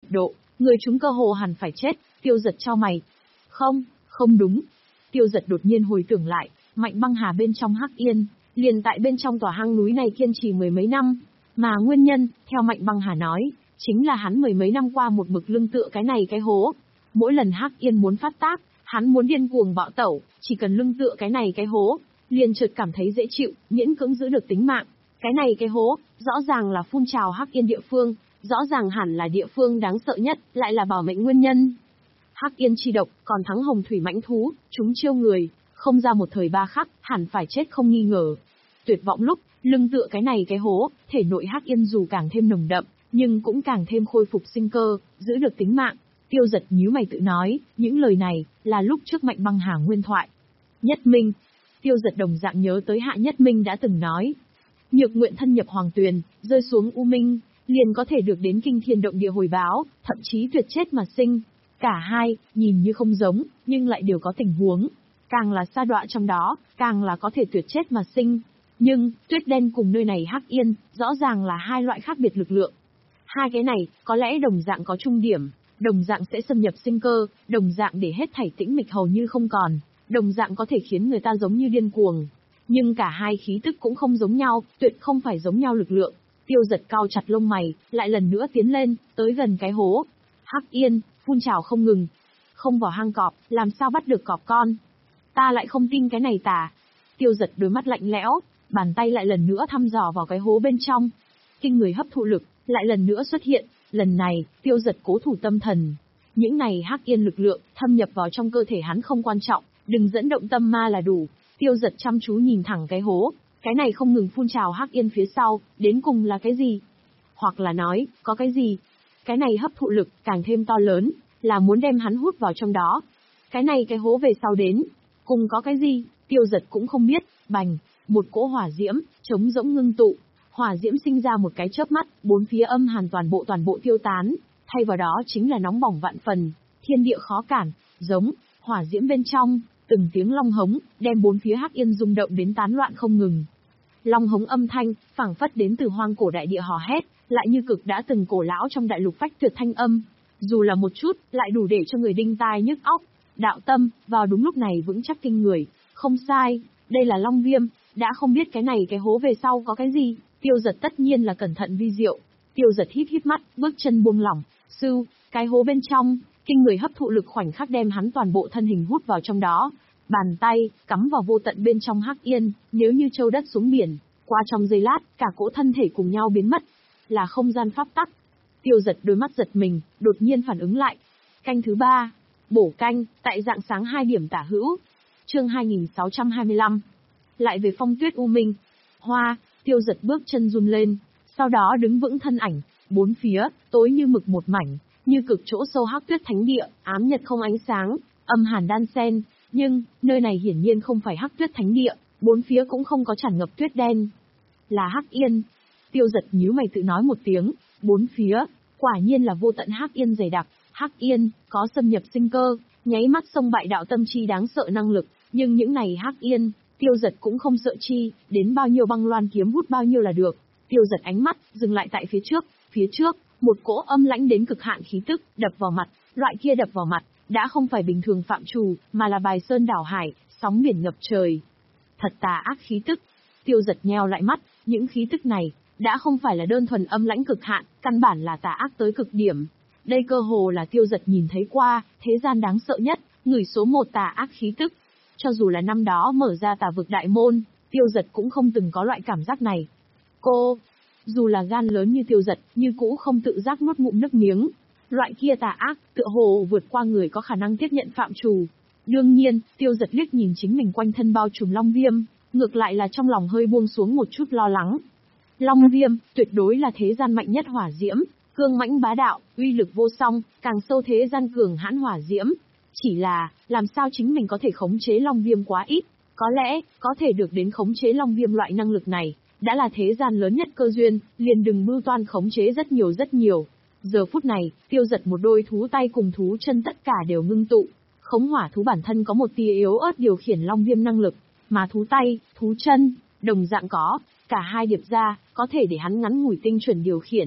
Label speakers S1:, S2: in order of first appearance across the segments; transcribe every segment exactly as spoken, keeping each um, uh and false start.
S1: độ, người chúng cơ hồ hẳn phải chết. Tiêu Dật chau mày. Không, không đúng. Tiêu Dật đột nhiên hồi tưởng lại, Mạnh Băng Hà bên trong Hắc Yên, liền tại bên trong tòa hang núi này kiên trì mười mấy năm. Mà nguyên nhân, theo Mạnh Băng Hà nói, chính là hắn mười mấy năm qua một mực lưng tựa cái này cái hố. Mỗi lần Hắc Yên muốn phát tác, hắn muốn điên cuồng bạo tẩu, chỉ cần lưng tựa cái này cái hố, liền chợt cảm thấy dễ chịu, miễn cưỡng giữ được tính mạng. Cái này cái hố, rõ ràng là phun trào Hắc Yên địa phương, rõ ràng hẳn là địa phương đáng sợ nhất, lại là bảo mệnh nguyên nhân. Hắc Yên chi độc, còn thắng hồng thủy mãnh thú, chúng chiêu người, không ra một thời ba khắc, hẳn phải chết không nghi ngờ. Tuyệt vọng lúc, lưng tựa cái này cái hố, thể nội Hắc Yên dù càng thêm nồng đậm, nhưng cũng càng thêm khôi phục sinh cơ, giữ được tính mạng. Tiêu Dật nhíu mày tự nói, những lời này, là lúc trước Mạnh Băng Hà nguyên thoại. Nhất Minh. Tiêu Dật đồng dạng nhớ tới Hạ Nhất Minh đã từng nói. Nhược nguyện thân nhập Hoàng Tuyền, rơi xuống U Minh, liền có thể được đến kinh thiên động địa hồi báo, thậm chí tuyệt chết mà sinh. Cả hai, nhìn như không giống, nhưng lại đều có tình huống. Càng là sa đọa trong đó, càng là có thể tuyệt chết mà sinh. Nhưng, Tuyết Đen cùng nơi này Hắc Yên, rõ ràng là hai loại khác biệt lực lượng. Hai cái này, có lẽ đồng dạng có chung điểm, đồng dạng sẽ xâm nhập sinh cơ, đồng dạng để hết thảy tĩnh mịch hầu như không còn, đồng dạng có thể khiến người ta giống như điên cuồng. Nhưng cả hai khí tức cũng không giống nhau, tuyệt không phải giống nhau lực lượng. Tiêu Dật cao chặt lông mày, lại lần nữa tiến lên, tới gần cái hố. Hắc Yên, phun trào không ngừng. Không vào hang cọp, làm sao bắt được cọp con? Ta lại không tin cái này tà. Tiêu Dật đôi mắt lạnh lẽo, bàn tay lại lần nữa thăm dò vào cái hố bên trong. Kinh người hấp thụ lực, lại lần nữa xuất hiện. Lần này, Tiêu Dật cố thủ tâm thần. Những này Hắc Yên lực lượng, thâm nhập vào trong cơ thể hắn không quan trọng, đừng dẫn động tâm ma là đủ. Tiêu Dật chăm chú nhìn thẳng cái hố, cái này không ngừng phun trào Hắc Yên phía sau, đến cùng là cái gì? Hoặc là nói, có cái gì? Cái này hấp thụ lực càng thêm to lớn, là muốn đem hắn hút vào trong đó. Cái này cái hố về sau đến, cùng có cái gì? Tiêu Dật cũng không biết. Bành, một cỗ hỏa diễm, trống rỗng ngưng tụ. Hỏa diễm sinh ra một cái chớp mắt, bốn phía âm hàn toàn bộ toàn bộ tiêu tán, thay vào đó chính là nóng bỏng vạn phần, thiên địa khó cản, giống, hỏa diễm bên trong, từng tiếng long hống, đem bốn phía Hắc Yên rung động đến tán loạn không ngừng. Long hống âm thanh, phảng phất đến từ hoang cổ đại địa hò hét, lại như cực đã từng cổ lão trong đại lục phách tuyệt thanh âm, dù là một chút, lại đủ để cho người đinh tai nhức óc. Đạo tâm, vào đúng lúc này vững chắc kinh người, không sai, đây là Long Viêm, đã không biết cái này cái hố về sau có cái gì. Tiêu Dật tất nhiên là cẩn thận vi diệu. Tiêu Dật híp híp mắt, bước chân buông lỏng, sưu, cái hố bên trong, kinh người hấp thụ lực khoảnh khắc đem hắn toàn bộ thân hình hút vào trong đó. Bàn tay, cắm vào vô tận bên trong Hắc Yên, nếu như châu đất xuống biển, qua trong giây lát, cả cỗ thân thể cùng nhau biến mất. Là không gian pháp tắc. Tiêu Dật đôi mắt giật mình, đột nhiên phản ứng lại. Canh thứ ba, bổ canh, tại dạng sáng hai điểm tả hữu. Chương hai nghìn sáu trăm hai mươi lăm. Lại về phong tuyết u minh. Hoa. Tiêu Dật bước chân run lên, sau đó đứng vững thân ảnh, bốn phía, tối như mực một mảnh, như cực chỗ sâu Hắc Tuyết Thánh Địa, ám nhật không ánh sáng, âm hàn đan xen, nhưng, nơi này hiển nhiên không phải Hắc Tuyết Thánh Địa, bốn phía cũng không có tràn ngập tuyết đen. Là Hắc Yên. Tiêu Dật nhíu mày tự nói một tiếng, bốn phía, quả nhiên là vô tận Hắc Yên dày đặc, Hắc Yên, có xâm nhập sinh cơ, nháy mắt xông bại đạo tâm chi đáng sợ năng lực, nhưng những này Hắc Yên, Tiêu Dật cũng không sợ chi, đến bao nhiêu băng loan kiếm hút bao nhiêu là được. Tiêu Dật ánh mắt, dừng lại tại phía trước, phía trước, một cỗ âm lãnh đến cực hạn khí tức, đập vào mặt, loại kia đập vào mặt, đã không phải bình thường phạm trù, mà là bài sơn đảo hải, sóng biển ngập trời. Thật tà ác khí tức. Tiêu Dật nheo lại mắt, những khí tức này, đã không phải là đơn thuần âm lãnh cực hạn, căn bản là tà ác tới cực điểm. Đây cơ hồ là Tiêu Dật nhìn thấy qua, thế gian đáng sợ nhất, người số một tà ác khí tức. Cho dù là năm đó mở ra tà vực đại môn, Tiêu Dật cũng không từng có loại cảm giác này. Cô, dù là gan lớn như Tiêu Dật, như cũ không tự giác nuốt ngụm nước miếng. Loại kia tà ác, tựa hồ vượt qua người có khả năng tiếp nhận phạm trù. Đương nhiên, Tiêu Dật liếc nhìn chính mình quanh thân bao trùm Long Viêm, ngược lại là trong lòng hơi buông xuống một chút lo lắng. Long Viêm, tuyệt đối là thế gian mạnh nhất hỏa diễm, cương mãnh bá đạo, uy lực vô song, càng sâu thế gian cường hãn hỏa diễm. Chỉ là, làm sao chính mình có thể khống chế Long Viêm quá ít, có lẽ, có thể được đến khống chế Long Viêm loại năng lực này, đã là thế gian lớn nhất cơ duyên, liền đừng mưu toan khống chế rất nhiều rất nhiều. Giờ phút này, Tiêu Dật một đôi thú tay cùng thú chân tất cả đều ngưng tụ, khống hỏa thú bản thân có một tia yếu ớt điều khiển Long Viêm năng lực, mà thú tay, thú chân, đồng dạng có, cả hai điệp ra, có thể để hắn ngắn ngủi tinh chuẩn điều khiển.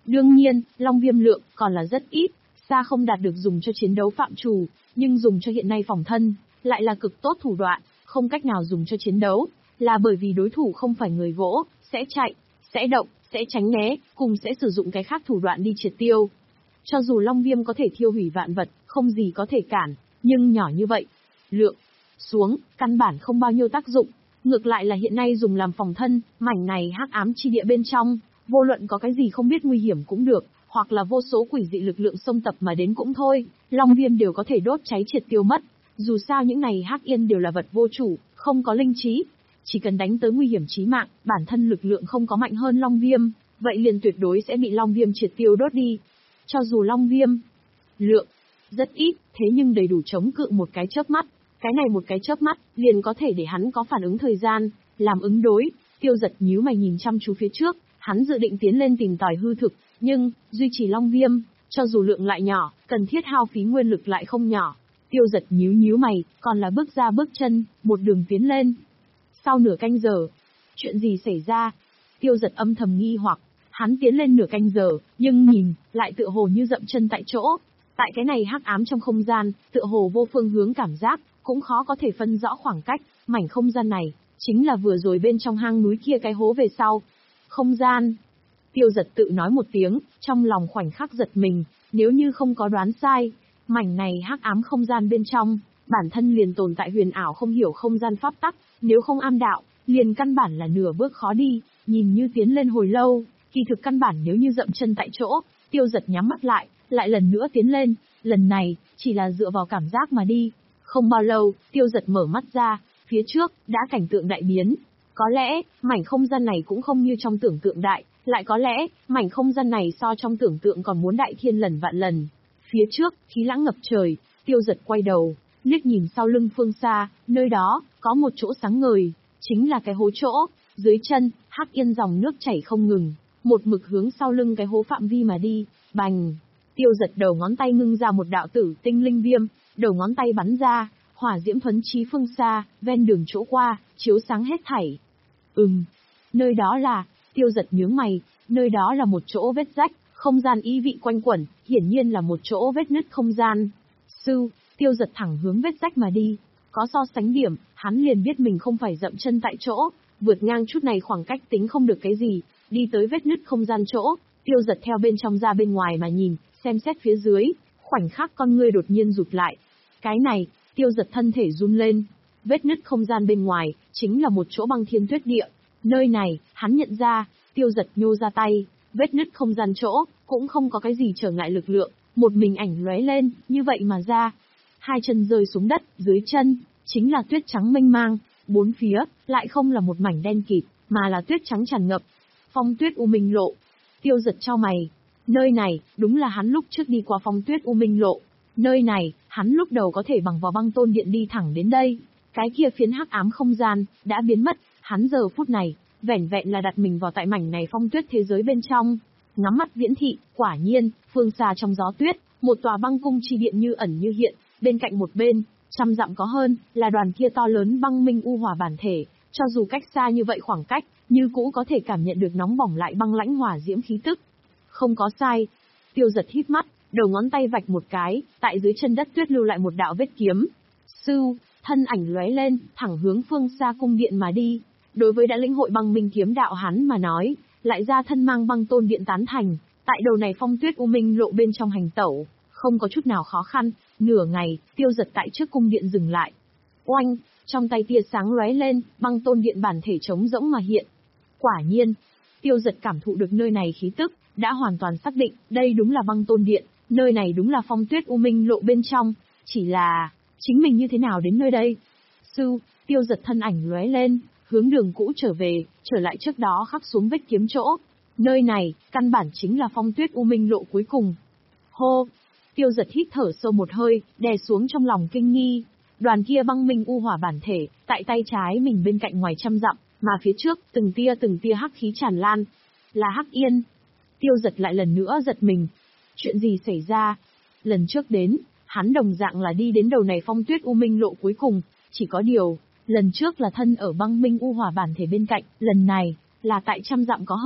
S1: Đương nhiên, Long Viêm lượng còn là rất ít, xa không đạt được dùng cho chiến đấu phạm trù, nhưng dùng cho hiện nay phòng thân, lại là cực tốt thủ đoạn, không cách nào dùng cho chiến đấu, là bởi vì đối thủ không phải người gỗ, sẽ chạy, sẽ động, sẽ tránh né, cùng sẽ sử dụng cái khác thủ đoạn đi triệt tiêu. Cho dù Long Viêm có thể thiêu hủy vạn vật, không gì có thể cản, nhưng nhỏ như vậy, lượng xuống, căn bản không bao nhiêu tác dụng, ngược lại là hiện nay dùng làm phòng thân, mảnh này hắc ám chi địa bên trong, vô luận có cái gì không biết nguy hiểm cũng được, hoặc là vô số quỷ dị lực lượng xông tập mà đến cũng thôi, Long Viêm đều có thể đốt cháy triệt tiêu mất. Dù sao những này hắc yên đều là vật vô chủ, không có linh trí, chỉ cần đánh tới nguy hiểm chí mạng, bản thân lực lượng không có mạnh hơn Long Viêm, vậy liền tuyệt đối sẽ bị Long Viêm triệt tiêu đốt đi. Cho dù Long Viêm lượng rất ít, thế nhưng đầy đủ chống cự một cái chớp mắt, cái này một cái chớp mắt liền có thể để hắn có phản ứng thời gian, làm ứng đối. Tiêu Giật nhíu mày nhìn chăm chú phía trước, hắn dự định tiến lên tìm tòi hư thực, nhưng duy trì Long Viêm, cho dù lượng lại nhỏ, cần thiết hao phí nguyên lực lại không nhỏ. Tiêu Giật nhíu nhíu mày, còn là bước ra bước chân, một đường tiến lên. Sau nửa canh giờ, chuyện gì xảy ra? Tiêu Giật âm thầm nghi hoặc, hắn tiến lên nửa canh giờ, nhưng nhìn, lại tựa hồ như dậm chân tại chỗ. Tại cái này hắc ám trong không gian, tựa hồ vô phương hướng cảm giác, cũng khó có thể phân rõ khoảng cách, mảnh không gian này, chính là vừa rồi bên trong hang núi kia cái hố về sau. Không gian. Tiêu Giật tự nói một tiếng, trong lòng khoảnh khắc giật mình, nếu như không có đoán sai, mảnh này hắc ám không gian bên trong, bản thân liền tồn tại huyền ảo không hiểu không gian pháp tắc, nếu không am đạo, liền căn bản là nửa bước khó đi, nhìn như tiến lên hồi lâu, kỳ thực căn bản nếu như dậm chân tại chỗ. Tiêu Giật nhắm mắt lại, lại lần nữa tiến lên, lần này, chỉ là dựa vào cảm giác mà đi. Không bao lâu, Tiêu Giật mở mắt ra, phía trước, đã cảnh tượng đại biến. Có lẽ, mảnh không gian này cũng không như trong tưởng tượng đại, lại có lẽ, mảnh không gian này so trong tưởng tượng còn muốn đại thiên lần vạn lần. Phía trước, khí lãng ngập trời, Tiêu Giật quay đầu, liếc nhìn sau lưng phương xa, nơi đó, có một chỗ sáng ngời, chính là cái hố chỗ, dưới chân, hắc yên dòng nước chảy không ngừng, một mực hướng sau lưng cái hố phạm vi mà đi, bành. Tiêu Giật đầu ngón tay ngưng ra một đạo tử tinh linh viêm, đầu ngón tay bắn ra, hỏa diễm thuấn chí phương xa, ven đường chỗ qua, chiếu sáng hết thảy. Ừm, nơi đó là, Tiêu Giật nhướng mày, nơi đó là một chỗ vết rách, không gian ý vị quanh quẩn, hiển nhiên là một chỗ vết nứt không gian. Sư, Tiêu Giật thẳng hướng vết rách mà đi, có so sánh điểm, hắn liền biết mình không phải dậm chân tại chỗ, vượt ngang chút này khoảng cách tính không được cái gì, đi tới vết nứt không gian chỗ, Tiêu Giật theo bên trong ra bên ngoài mà nhìn, xem xét phía dưới, khoảnh khắc con ngươi đột nhiên rụt lại. Cái này, Tiêu Giật thân thể run lên, vết nứt không gian bên ngoài, chính là một chỗ băng thiên tuyết địa, nơi này, hắn nhận ra, Tiêu Giật nhô ra tay, vết nứt không gian chỗ, cũng không có cái gì trở ngại lực lượng, một mình ảnh lóe lên, như vậy mà ra. Hai chân rơi xuống đất, dưới chân, chính là tuyết trắng mênh mang, bốn phía, lại không là một mảnh đen kịt, mà là tuyết trắng tràn ngập. Phong tuyết U Minh Lộ. Tiêu Giật chau mày. Nơi này, đúng là hắn lúc trước đi qua phong tuyết U Minh Lộ. Nơi này, hắn lúc đầu có thể bằng vào băng tôn điện đi thẳng đến đây. Cái kia phiến hắc ám không gian, đã biến mất, hắn giờ phút này, vẻn vẹn là đặt mình vào tại mảnh này phong tuyết thế giới bên trong. Ngắm mắt viễn thị, quả nhiên, phương xa trong gió tuyết, một tòa băng cung chi điện như ẩn như hiện, bên cạnh một bên, trăm dặm có hơn, là đoàn kia to lớn băng minh u hỏa bản thể, cho dù cách xa như vậy khoảng cách, như cũ có thể cảm nhận được nóng bỏng lại băng lãnh hỏa diễm khí tức. Không có sai. Tiêu Giật híp mắt, đầu ngón tay vạch một cái, tại dưới chân đất tuyết lưu lại một đạo vết kiếm. Sưu, thân ảnh lóe lên, thẳng hướng phương xa cung điện mà đi. Đối với đã lĩnh hội băng minh kiếm đạo hắn mà nói, lại ra thân mang băng tôn điện tán thành, tại đầu này phong tuyết U Minh Lộ bên trong hành tẩu, không có chút nào khó khăn. Nửa ngày, Tiêu Giật tại trước cung điện dừng lại. Oanh, trong tay tia sáng lóe lên, băng tôn điện bản thể trống rỗng mà hiện. Quả nhiên, Tiêu Giật cảm thụ được nơi này khí tức, đã hoàn toàn xác định, đây đúng là băng tôn điện, nơi này đúng là phong tuyết U Minh Lộ bên trong, chỉ là, chính mình như thế nào đến nơi đây? Sư, Tiêu Giật thân ảnh lóe lên, hướng đường cũ trở về, trở lại trước đó khắc xuống vết kiếm chỗ. Nơi này, căn bản chính là phong tuyết U Minh Lộ cuối cùng. Hô! Tiêu Giật hít thở sâu một hơi, đè xuống trong lòng kinh nghi. Đoàn kia băng minh u hỏa bản thể, tại tay trái mình bên cạnh ngoài trăm dặm, mà phía trước, từng tia từng tia hắc khí tràn lan. Là Hắc Yên. Tiêu Giật lại lần nữa giật mình. Chuyện gì xảy ra? Lần trước đến, hắn đồng dạng là đi đến đầu này phong tuyết U Minh Lộ cuối cùng, chỉ có điều, lần trước là thân ở băng minh u hỏa bản thể bên cạnh, lần này, là tại trăm dặm có hơn,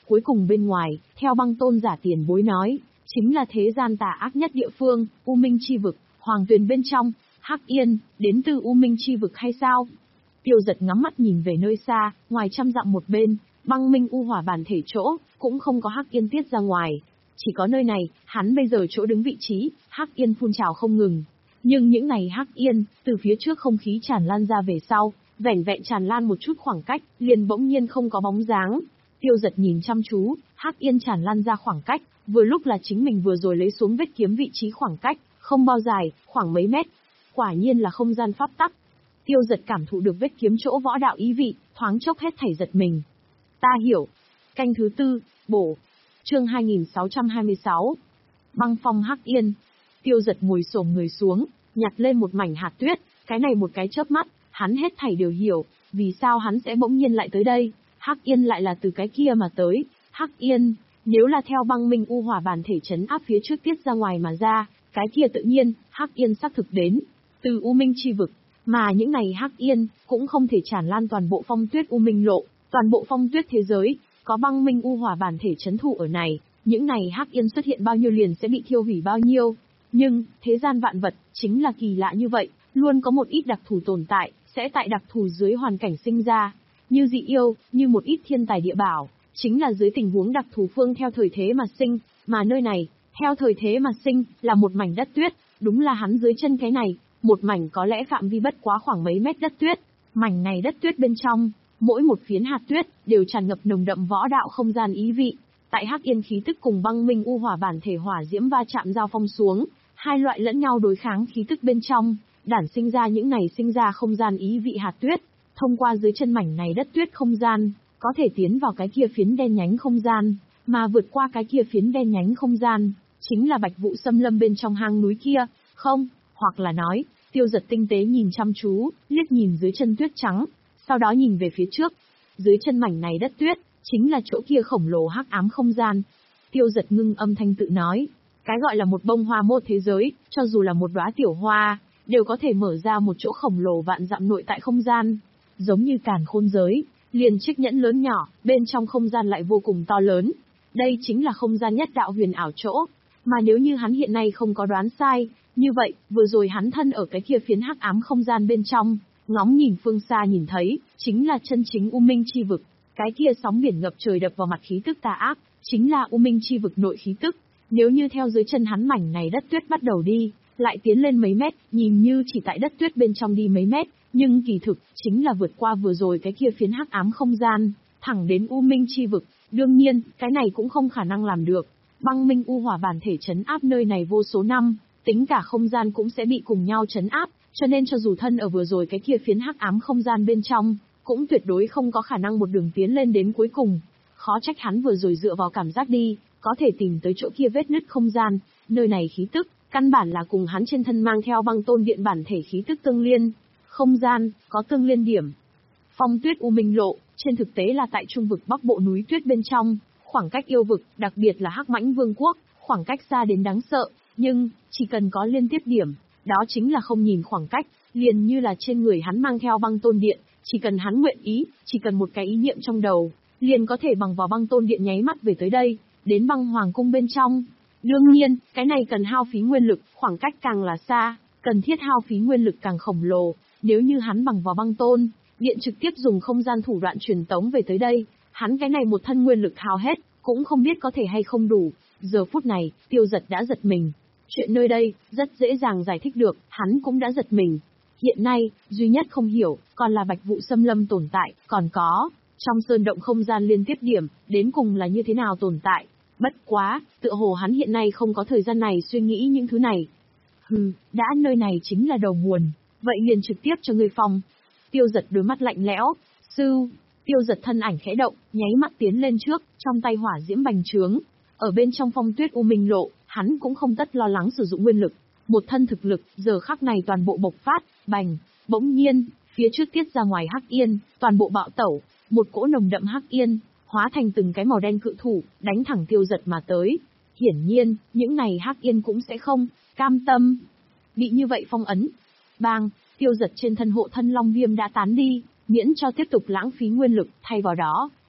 S1: Cuối cùng bên ngoài, theo băng tôn giả tiền bối nói, chính là thế gian tà ác nhất địa phương, U Minh chi vực, Hoàng Tuyền bên trong, Hắc Yên, đến từ U Minh chi vực hay sao? Tiêu Giật ngắm mắt nhìn về nơi xa, ngoài trăm dặm một bên, băng minh u hỏa bản thể chỗ, cũng không có Hắc Yên tiết ra ngoài. Chỉ có nơi này, hắn bây giờ chỗ đứng vị trí, Hắc Yên phun trào không ngừng. Nhưng những này Hắc Yên, từ phía trước không khí tràn lan ra về sau, vẻn vẹn tràn lan một chút khoảng cách, liền bỗng nhiên không có bóng dáng. Tiêu Giật nhìn chăm chú, Hắc Yên tràn lan ra khoảng cách, vừa lúc là chính mình vừa rồi lấy xuống vết kiếm vị trí khoảng cách, không bao dài, khoảng mấy mét. Quả nhiên là không gian pháp tắc. Tiêu Giật cảm thụ được vết kiếm chỗ võ đạo ý vị, thoáng chốc hết thảy giật mình. Ta hiểu. Canh thứ tư, bổ. Chương hai nghìn sáu trăm hai mươi sáu. Băng phong Hắc Yên. Tiêu Giật ngồi xổm người xuống, nhặt lên một mảnh hạt tuyết, cái này một cái chớp mắt, hắn hết thảy đều hiểu, vì sao hắn sẽ bỗng nhiên lại tới đây. Hắc Yên lại là từ cái kia mà tới. Hắc Yên, nếu là theo băng minh u hỏa bản thể trấn áp phía trước tiết ra ngoài mà ra, cái kia tự nhiên, Hắc Yên xác thực đến từ U Minh chi vực, mà những này Hắc Yên cũng không thể tràn lan toàn bộ phong tuyết U Minh lộ, toàn bộ phong tuyết thế giới, có băng minh u hỏa bản thể trấn thủ ở này, những này Hắc Yên xuất hiện bao nhiêu liền sẽ bị thiêu hủy bao nhiêu. Nhưng, thế gian vạn vật, chính là kỳ lạ như vậy, luôn có một ít đặc thù tồn tại, sẽ tại đặc thù dưới hoàn cảnh sinh ra, như dị yêu, như một ít thiên tài địa bảo, chính là dưới tình huống đặc thù phương theo thời thế mà sinh, mà nơi này, theo thời thế mà sinh, là một mảnh đất tuyết, đúng là hắn dưới chân cái này, một mảnh có lẽ phạm vi bất quá khoảng mấy mét đất tuyết, mảnh này đất tuyết bên trong, mỗi một phiến hạt tuyết, đều tràn ngập nồng đậm võ đạo không gian ý vị. Tại Hắc Yên khí tức cùng băng minh u hỏa bản thể hỏa diễm va chạm giao phong xuống, hai loại lẫn nhau đối kháng khí tức bên trong, đản sinh ra những này sinh ra không gian ý vị hạt tuyết, thông qua dưới chân mảnh này đất tuyết không gian, có thể tiến vào cái kia phiến đen nhánh không gian, mà vượt qua cái kia phiến đen nhánh không gian, chính là Bạch Vụ xâm lâm bên trong hang núi kia, không, hoặc là nói, Tiêu Giật tinh tế nhìn chăm chú, liếc nhìn dưới chân tuyết trắng, sau đó nhìn về phía trước, dưới chân mảnh này đất tuyết, chính là chỗ kia khổng lồ hắc ám không gian. Tiêu Giật ngưng âm thanh tự nói, cái gọi là một bông hoa một thế giới, cho dù là một đóa tiểu hoa, đều có thể mở ra một chỗ khổng lồ vạn dặm nội tại không gian, giống như càn khôn giới, liền chiếc nhẫn lớn nhỏ, bên trong không gian lại vô cùng to lớn. Đây chính là không gian nhất đạo huyền ảo chỗ, mà nếu như hắn hiện nay không có đoán sai, như vậy, vừa rồi hắn thân ở cái kia phiến hắc ám không gian bên trong, ngóng nhìn phương xa nhìn thấy, chính là chân chính U Minh chi vực, cái kia sóng biển ngập trời đập vào mặt khí tức tà ác, chính là U Minh chi vực nội khí tức. Nếu như theo dưới chân hắn mảnh này đất tuyết bắt đầu đi, lại tiến lên mấy mét, nhìn như chỉ tại đất tuyết bên trong đi mấy mét, nhưng kỳ thực, chính là vượt qua vừa rồi cái kia phiến hắc ám không gian, thẳng đến U Minh chi vực. Đương nhiên, cái này cũng không khả năng làm được. Băng minh u hỏa bản thể trấn áp nơi này vô số năm, tính cả không gian cũng sẽ bị cùng nhau trấn áp, cho nên cho dù thân ở vừa rồi cái kia phiến hắc ám không gian bên trong, cũng tuyệt đối không có khả năng một đường tiến lên đến cuối cùng. Khó trách hắn vừa rồi dựa vào cảm giác đi, có thể tìm tới chỗ kia vết nứt không gian, nơi này khí tức, căn bản là cùng hắn trên thân mang theo băng tôn điện bản thể khí tức tương liên. Không gian, có tương liên điểm. Phong tuyết U Minh lộ, trên thực tế là tại trung vực bắc bộ núi tuyết bên trong, khoảng cách yêu vực, đặc biệt là Hắc Mãnh Vương quốc, khoảng cách xa đến đáng sợ, nhưng, chỉ cần có liên tiếp điểm, đó chính là không nhìn khoảng cách, liền như là trên người hắn mang theo băng tôn điện, chỉ cần hắn nguyện ý, chỉ cần một cái ý niệm trong đầu, liền có thể bằng vào băng tôn điện nháy mắt về tới đây, đến băng hoàng cung bên trong. Đương nhiên, cái này cần hao phí nguyên lực, khoảng cách càng là xa, cần thiết hao phí nguyên lực càng khổng lồ, nếu như hắn bằng vào băng tôn điện trực tiếp dùng không gian thủ đoạn truyền tống về tới đây, hắn cái này một thân nguyên lực hao hết, cũng không biết có thể hay không đủ. Giờ phút này, Tiêu Giật đã giật mình. Chuyện nơi đây, rất dễ dàng giải thích được, hắn cũng đã giật mình. Hiện nay, duy nhất không hiểu, còn là Bạch Vụ xâm lâm tồn tại, còn có, trong sơn động không gian liên tiếp điểm, đến cùng là như thế nào tồn tại. Bất quá, tựa hồ hắn hiện nay không có thời gian này suy nghĩ những thứ này. Hừ, đã nơi này chính là đầu nguồn, vậy liền trực tiếp cho ngươi phong. Tiêu Giật đôi mắt lạnh lẽo, sư, Tiêu Giật thân ảnh khẽ động, nháy mắt tiến lên trước, trong tay hỏa diễm bành trướng. Ở bên trong phong tuyết U Minh lộ, hắn cũng không tất lo lắng sử dụng nguyên lực. Một thân thực lực, giờ khắc này toàn bộ bộc phát, bành, bỗng nhiên, phía trước tiết ra ngoài Hắc Yên, toàn bộ bạo tẩu, một cỗ nồng đậm Hắc Yên, hóa thành từng cái màu đen cự thủ, đánh thẳng Tiêu Giật mà tới. Hiển nhiên, những này Hắc Yên cũng sẽ không cam tâm bị như vậy phong ấn. Bang, Tiêu Giật trên thân hộ thân long viêm đã tán đi, miễn cho tiếp tục lãng phí nguyên lực, thay vào đó,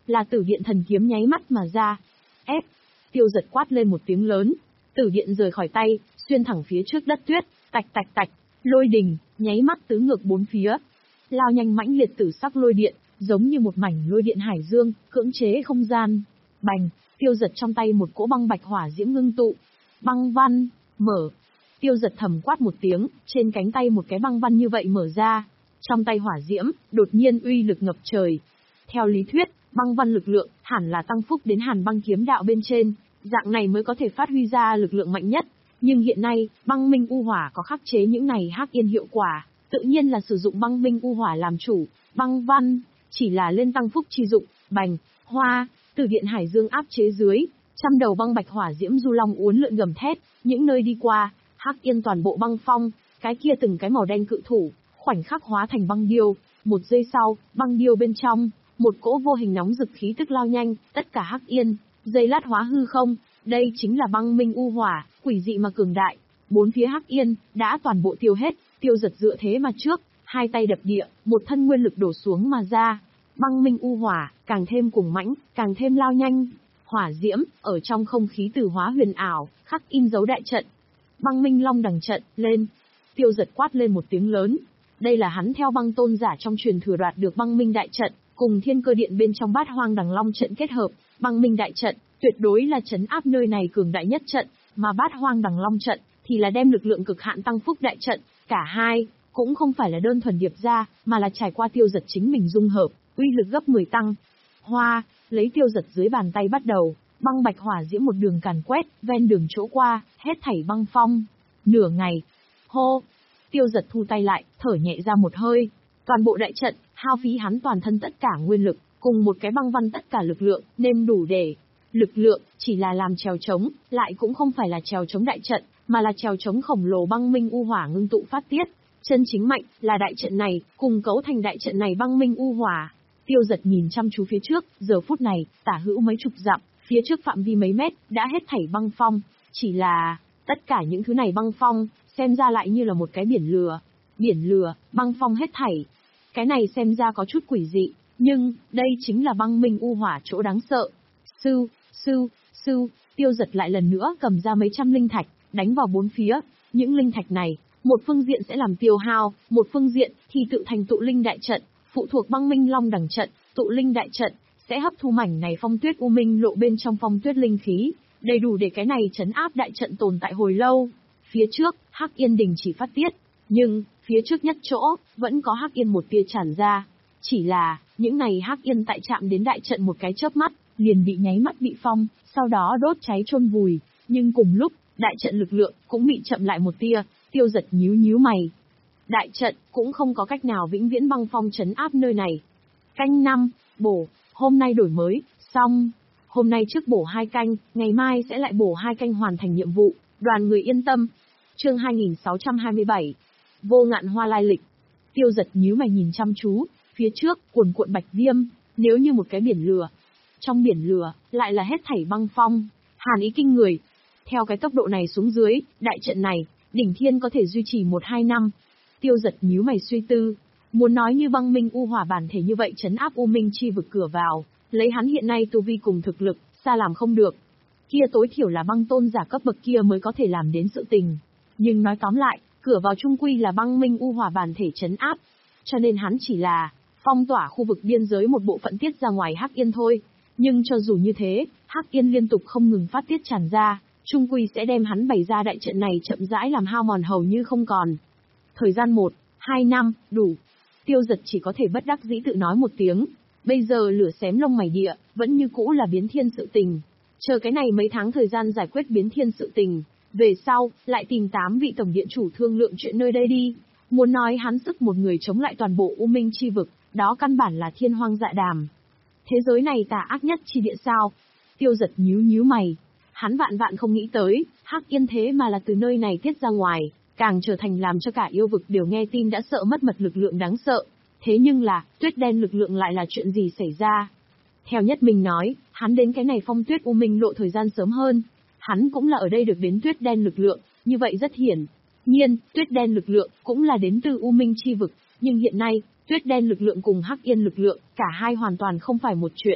S1: là Tử Điện thần kiếm nháy mắt mà ra. Ép! Tiêu Giật quát lên một tiếng lớn, Tử Điện rời khỏi tay, xuyên thẳng phía trước đất tuyết, tạch tạch tạch, lôi đình, nháy mắt tứ ngược bốn phía. Lao nhanh mãnh liệt tử sắc lôi điện, giống như một mảnh lôi điện hải dương, cưỡng chế không gian. Bành! Tiêu Giật trong tay một cỗ băng bạch hỏa diễm ngưng tụ. Băng văn, mở! Tiêu Giật thầm quát một tiếng, trên cánh tay một cái băng văn như vậy mở ra. Trong tay hỏa diễm, đột nhiên uy lực ngập trời. Theo lý thuyết, băng văn lực lượng, hẳn là tăng phúc đến hàn băng kiếm đạo bên trên, dạng này mới có thể phát huy ra lực lượng mạnh nhất. Nhưng hiện nay, băng minh u hỏa có khắc chế những này Hắc Yên hiệu quả, tự nhiên là sử dụng băng minh u hỏa làm chủ, băng văn, chỉ là lên tăng phúc chi dụng, bành, hoa, Tử Điện hải dương áp chế dưới, trăm đầu băng bạch hỏa diễm du long uốn lượn gầm thét, những nơi đi qua, Hắc Yên toàn bộ băng phong, cái kia từng cái màu đen cự thủ, khoảnh khắc hóa thành băng điêu, một giây sau, băng điêu bên trong, một cỗ vô hình nóng rực khí tức lao nhanh, tất cả Hắc Yên, giây lát hóa hư không, đây chính là băng minh u hỏa, quỷ dị mà cường đại. Bốn phía Hắc Yên đã toàn bộ tiêu hết, Tiêu Giật dựa thế mà trước, hai tay đập địa, một thân nguyên lực đổ xuống mà ra. Băng minh u hỏa, càng thêm cuồng mãnh, càng thêm lao nhanh. Hỏa diễm, ở trong không khí từ hóa huyền ảo, khắc in dấu đại trận. Băng minh long đằng trận, lên. Tiêu Giật quát lên một tiếng lớn. Đây là hắn theo băng tôn giả trong truyền thừa đoạt được băng minh đại trận, cùng thiên cơ điện bên trong bát hoang đằng long trận kết hợp. Băng minh đại trận, tuyệt đối là trấn áp nơi này cường đại nhất trận, mà bát hoang đằng long trận, thì là đem lực lượng cực hạn tăng phúc đại trận. Cả hai, cũng không phải là đơn thuần điệp ra, mà là trải qua Tiêu Giật chính mình dung hợp, uy lực gấp mười tăng. Hoa, lấy Tiêu Giật dưới bàn tay bắt đầu, băng bạch hỏa diễm một đường càn quét, ven đường chỗ qua, hết thảy băng phong. Nửa ngày, hô, Tiêu Giật thu tay lại, thở nhẹ ra một hơi. Toàn bộ đại trận, hao phí hắn toàn thân tất cả nguyên lực, cùng một cái băng văn tất cả lực lượng, nên đủ để. Lực lượng, chỉ là làm trèo trống, lại cũng không phải là trèo trống đại trận, mà là trèo trống khổng lồ băng minh u hỏa ngưng tụ phát tiết. Chân chính mạnh, là đại trận này, cùng cấu thành đại trận này băng minh u hỏa. Tiêu Giật nhìn chăm chú phía trước, giờ phút này, tả hữu mấy chục dặm, phía trước phạm vi mấy mét, đã hết thảy băng phong. Chỉ là, tất cả những thứ này băng phong, xem ra lại như là một cái biển lửa. Biển lửa, băng phong hết thảy. Cái này xem ra có chút quỷ dị, nhưng, đây chính là băng minh u hỏa chỗ đáng sợ. Sư, sư, sư, Tiêu Giật lại lần nữa cầm ra mấy trăm linh thạch, đánh vào bốn phía. Những linh thạch này, một phương diện sẽ làm tiêu hao, một phương diện thì tự thành tụ linh đại trận, phụ thuộc băng minh long đằng trận, tụ linh đại trận sẽ hấp thu mảnh này phong tuyết u minh lộ bên trong phong tuyết linh khí, đầy đủ để cái này trấn áp đại trận tồn tại hồi lâu. Phía trước, Hắc Yên đình chỉ phát tiết, nhưng phía trước nhất chỗ vẫn có Hắc Yên một tia tràn ra. Chỉ là những này Hắc Yên tại chạm đến đại trận một cái chớp mắt, liền bị nháy mắt bị phong, sau đó đốt cháy chôn vùi. Nhưng cùng lúc, đại trận lực lượng cũng bị chậm lại một tia. Tiêu Giật nhíu nhíu mày. Đại trận cũng không có cách nào vĩnh viễn băng phong trấn áp nơi này. Canh năm, bổ, hôm nay đổi mới, xong. Hôm nay trước bổ hai canh, ngày mai sẽ lại bổ hai canh hoàn thành nhiệm vụ, đoàn người yên tâm. Chương hai nghìn sáu trăm hai mươi bảy. Vô Ngạn Hoa lai lịch. Tiêu Giật nhíu mày nhìn chăm chú, phía trước cuồn cuộn bạch viêm, nếu như một cái biển lửa. Trong biển lửa lại là hết thảy băng phong, hàn ý kinh người. Theo cái tốc độ này xuống dưới, đại trận này, đỉnh thiên có thể duy trì một hai năm. Tiêu Giật nhíu mày suy tư, muốn nói như băng minh u hỏa bản thể như vậy trấn áp u minh chi vực cửa vào, lấy hắn hiện nay tu vi cùng thực lực, xa làm không được. Kia tối thiểu là băng tôn giả cấp bậc kia mới có thể làm đến sự tình. Nhưng nói tóm lại, cửa vào trung quy là băng minh u hỏa bản thể trấn áp, cho nên hắn chỉ là phong tỏa khu vực biên giới một bộ phận tiết ra ngoài Hắc Yên thôi. Nhưng cho dù như thế, Hắc Yên liên tục không ngừng phát tiết tràn ra, trung quy sẽ đem hắn bày ra đại trận này chậm rãi làm hao mòn hầu như không còn. Thời gian một, hai năm, đủ. Tiêu Giật chỉ có thể bất đắc dĩ tự nói một tiếng. Bây giờ lửa xém lông mày địa, vẫn như cũ là biến thiên sự tình. Chờ cái này mấy tháng thời gian giải quyết biến thiên sự tình. Về sau, lại tìm tám vị tổng điện chủ thương lượng chuyện nơi đây đi. Muốn nói hắn sức một người chống lại toàn bộ U Minh chi vực, đó căn bản là thiên hoang dạ đàm. Thế giới này tà ác nhất chi địa sao? Tiêu Giật nhíu nhíu mày. Hắn vạn vạn không nghĩ tới, Hắc Yên thế mà là từ nơi này tiết ra ngoài, càng trở thành làm cho cả yêu vực đều nghe tin đã sợ mất mật lực lượng đáng sợ. Thế nhưng là, tuyết đen lực lượng lại là chuyện gì xảy ra? Theo Nhất Minh nói, hắn đến cái này phong tuyết U Minh lộ thời gian sớm hơn. Hắn cũng là ở đây được đến tuyết đen lực lượng, như vậy rất hiển nhiên, tuyết đen lực lượng cũng là đến từ U Minh chi vực, nhưng hiện nay, tuyết đen lực lượng cùng Hắc Yên lực lượng, cả hai hoàn toàn không phải một chuyện.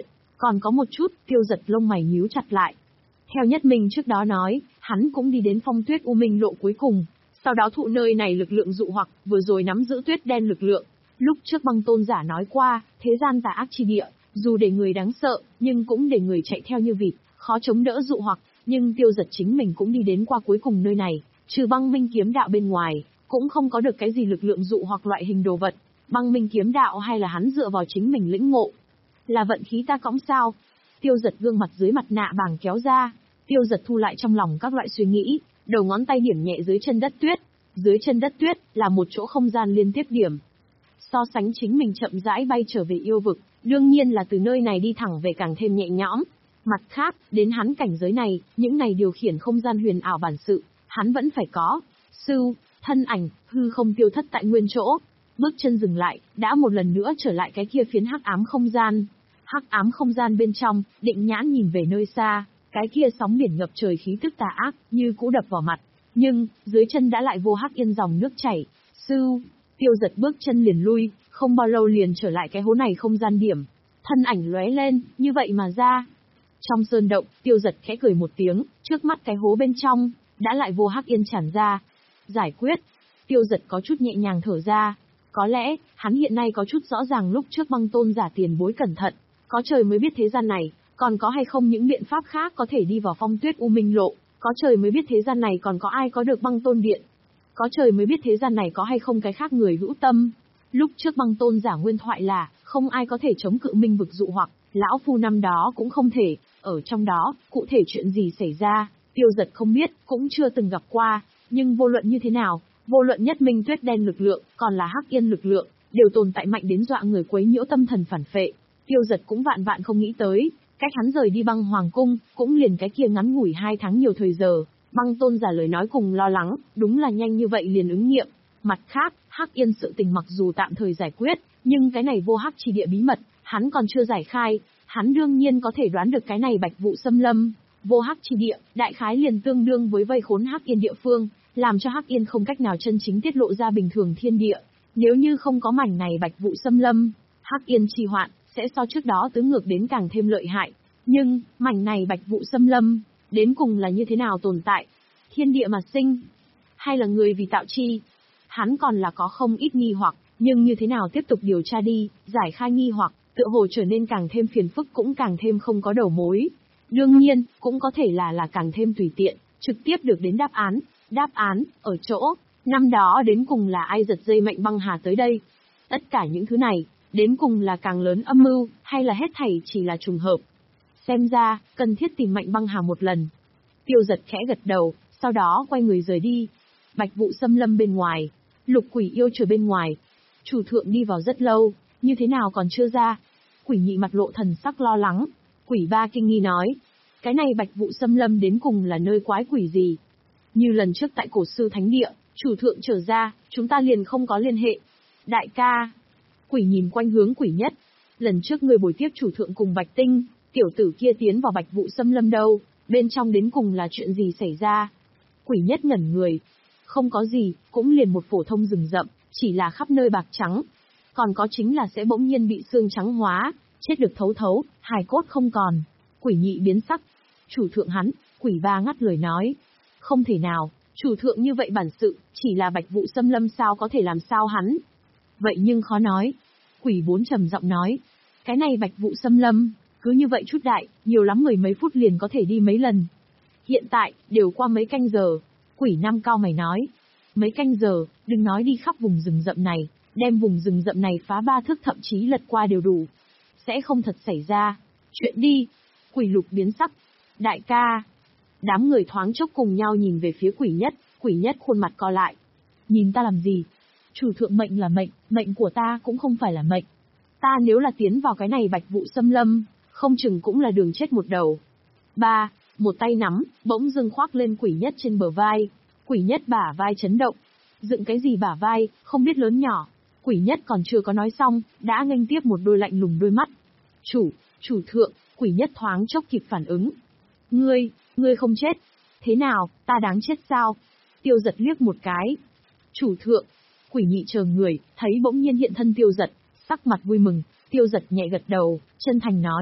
S1: Còn có một chút, Tiêu Giật lông mày nhíu chặt lại. Theo Nhất Minh trước đó nói, hắn cũng đi đến Phong Tuyết U Minh lộ cuối cùng, sau đó thụ nơi này lực lượng dụ hoặc, vừa rồi nắm giữ tuyết đen lực lượng. Lúc trước Băng Tôn giả nói qua, thế gian tà ác chi địa, dù để người đáng sợ, nhưng cũng để người chạy theo như vịt, khó chống đỡ dụ hoặc, nhưng Tiêu Giật chính mình cũng đi đến qua cuối cùng nơi này, trừ Băng Minh kiếm đạo bên ngoài, cũng không có được cái gì lực lượng dụ hoặc loại hình đồ vật. Băng Minh kiếm đạo hay là hắn dựa vào chính mình lĩnh ngộ? Là vận khí ta cõng sao? Tiêu Giật gương mặt dưới mặt nạ bàng kéo ra, Tiêu Giật thu lại trong lòng các loại suy nghĩ, đầu ngón tay điểm nhẹ dưới chân đất tuyết. Dưới chân đất tuyết là một chỗ không gian liên tiếp điểm. So sánh chính mình chậm rãi bay trở về yêu vực, đương nhiên là từ nơi này đi thẳng về càng thêm nhẹ nhõm. Mặt khác, đến hắn cảnh giới này, những này điều khiển không gian huyền ảo bản sự, hắn vẫn phải có. Sư, thân ảnh, hư không tiêu thất tại nguyên chỗ. Bước chân dừng lại, đã một lần nữa trở lại cái kia phiến hắc ám không gian. Hắc ám không gian bên trong, Định Nhãn nhìn về nơi xa, cái kia sóng biển ngập trời khí tức tà ác, như cũ đập vào mặt. Nhưng, dưới chân đã lại vô hắc yên dòng nước chảy. Sư, Tiêu Giật bước chân liền lui, không bao lâu liền trở lại cái hố này không gian điểm. Thân ảnh lóe lên, như vậy mà ra. Trong sơn động, Tiêu Giật khẽ cười một tiếng, trước mắt cái hố bên trong, đã lại vô hắc yên tràn ra. Giải quyết. Tiêu Giật có chút nhẹ nhàng thở ra. Có lẽ, hắn hiện nay có chút rõ ràng lúc trước Băng Tôn giả tiền bối cẩn thận. Có trời mới biết thế gian này, còn có hay không những biện pháp khác có thể đi vào Phong Tuyết U Minh lộ. Có trời mới biết thế gian này còn có ai có được Băng Tôn điện. Có trời mới biết thế gian này có hay không cái khác người hữu tâm. Lúc trước Băng Tôn giả nguyên thoại là, không ai có thể chống cự minh vực dụ hoặc, lão phu năm đó cũng không thể, ở trong đó, cụ thể chuyện gì xảy ra, Tiêu Giật không biết, cũng chưa từng gặp qua, nhưng vô luận như thế nào, vô luận Nhất Minh tuyết đen lực lượng, còn là hắc yên lực lượng, đều tồn tại mạnh đến dọa người quấy nhiễu tâm thần phản phệ. Tiêu Giật cũng vạn vạn không nghĩ tới, cách hắn rời đi Băng Hoàng cung, cũng liền cái kia ngắn ngủi hai tháng nhiều thời giờ, Băng Tôn giả lời nói cùng lo lắng, đúng là nhanh như vậy liền ứng nghiệm. Mặt khác, hắc yên sự tình mặc dù tạm thời giải quyết, nhưng cái này vô hắc chi địa bí mật, hắn còn chưa giải khai, hắn đương nhiên có thể đoán được cái này bạch vụ xâm lâm. Vô hắc chi địa, đại khái liền tương đương với vây khốn hắc yên địa phương, làm cho hắc yên không cách nào chân chính tiết lộ ra bình thường thiên địa. Nếu như không có mảnh này bạch vụ xâm lâm, hắc yên trì hoạn, sẽ so trước đó tứ ngược đến càng thêm lợi hại. Nhưng, mảnh này bạch vụ xâm lâm, đến cùng là như thế nào tồn tại? Thiên địa mà sinh? Hay là người vì tạo chi? Hắn còn là có không ít nghi hoặc, nhưng như thế nào tiếp tục điều tra đi, giải khai nghi hoặc, tựa hồ trở nên càng thêm phiền phức cũng càng thêm không có đầu mối. Đương nhiên, cũng có thể là là càng thêm tùy tiện, trực tiếp được đến đáp án. Đáp án, ở chỗ, năm đó đến cùng là ai giật dây mệnh băng hà tới đây? Tất cả những thứ này, đến cùng là càng lớn âm mưu, hay là hết thảy chỉ là trùng hợp? Xem ra, cần thiết tìm mệnh băng hà một lần. Tiêu Giật khẽ gật đầu, sau đó quay người rời đi. Bạch vụ xâm lâm bên ngoài, Lục Quỷ yêu chờ bên ngoài. Chủ thượng đi vào rất lâu, như thế nào còn chưa ra? Quỷ nhị mặt lộ thần sắc lo lắng. Quỷ ba kinh nghi nói, cái này bạch vụ xâm lâm đến cùng là nơi quái quỷ gì? Như lần trước tại cổ sư thánh địa, chủ thượng trở ra, chúng ta liền không có liên hệ. Đại ca. Quỷ nhìn quanh hướng Quỷ Nhất. Lần trước người buổi tiếp chủ thượng cùng Bạch Tinh, tiểu tử kia tiến vào bạch vụ xâm lâm đâu, bên trong đến cùng là chuyện gì xảy ra? Quỷ Nhất ngẩn người. Không có gì, cũng liền một phổ thông rừng rậm, chỉ là khắp nơi bạc trắng. Còn có chính là sẽ bỗng nhiên bị xương trắng hóa, chết được thấu thấu, hài cốt không còn. Quỷ nhị biến sắc. Chủ thượng hắn, Quỷ ba ngắt lời nói. Không thể nào, chủ thượng như vậy bản sự, chỉ là bạch vụ xâm lâm sao có thể làm sao hắn? Vậy nhưng khó nói. Quỷ bốn trầm giọng nói. Cái này bạch vụ xâm lâm, cứ như vậy chút đại, nhiều lắm mười mấy phút liền có thể đi mấy lần. Hiện tại, đều qua mấy canh giờ. Quỷ năm cao mày nói. Mấy canh giờ, đừng nói đi khắp vùng rừng rậm này, đem vùng rừng rậm này phá ba thước thậm chí lật qua đều đủ. Sẽ không thật xảy ra. Chuyện đi. Quỷ lục biến sắc. Đại ca. Đám người thoáng chốc cùng nhau nhìn về phía Quỷ Nhất, Quỷ Nhất khuôn mặt co lại. Nhìn ta làm gì? Chủ thượng mệnh là mệnh, mệnh của ta cũng không phải là mệnh. Ta nếu là tiến vào cái này bạch vụ xâm lâm, không chừng cũng là đường chết một đầu. Ba, một tay nắm, bỗng dưng khoác lên Quỷ Nhất trên bờ vai. Quỷ Nhất bả vai chấn động. Dựng cái gì bả vai, không biết lớn nhỏ. Quỷ Nhất còn chưa có nói xong, đã nghênh tiếp một đôi lạnh lùng đôi mắt. Chủ, chủ thượng, Quỷ Nhất thoáng chốc kịp phản ứng. Ngươi, ngươi không chết. Thế nào, ta đáng chết sao? Tiêu Giật liếc một cái. Chủ thượng. Quỷ nhị chờ người, thấy bỗng nhiên hiện thân Tiêu Giật, sắc mặt vui mừng. Tiêu Giật nhẹ gật đầu, chân thành nói.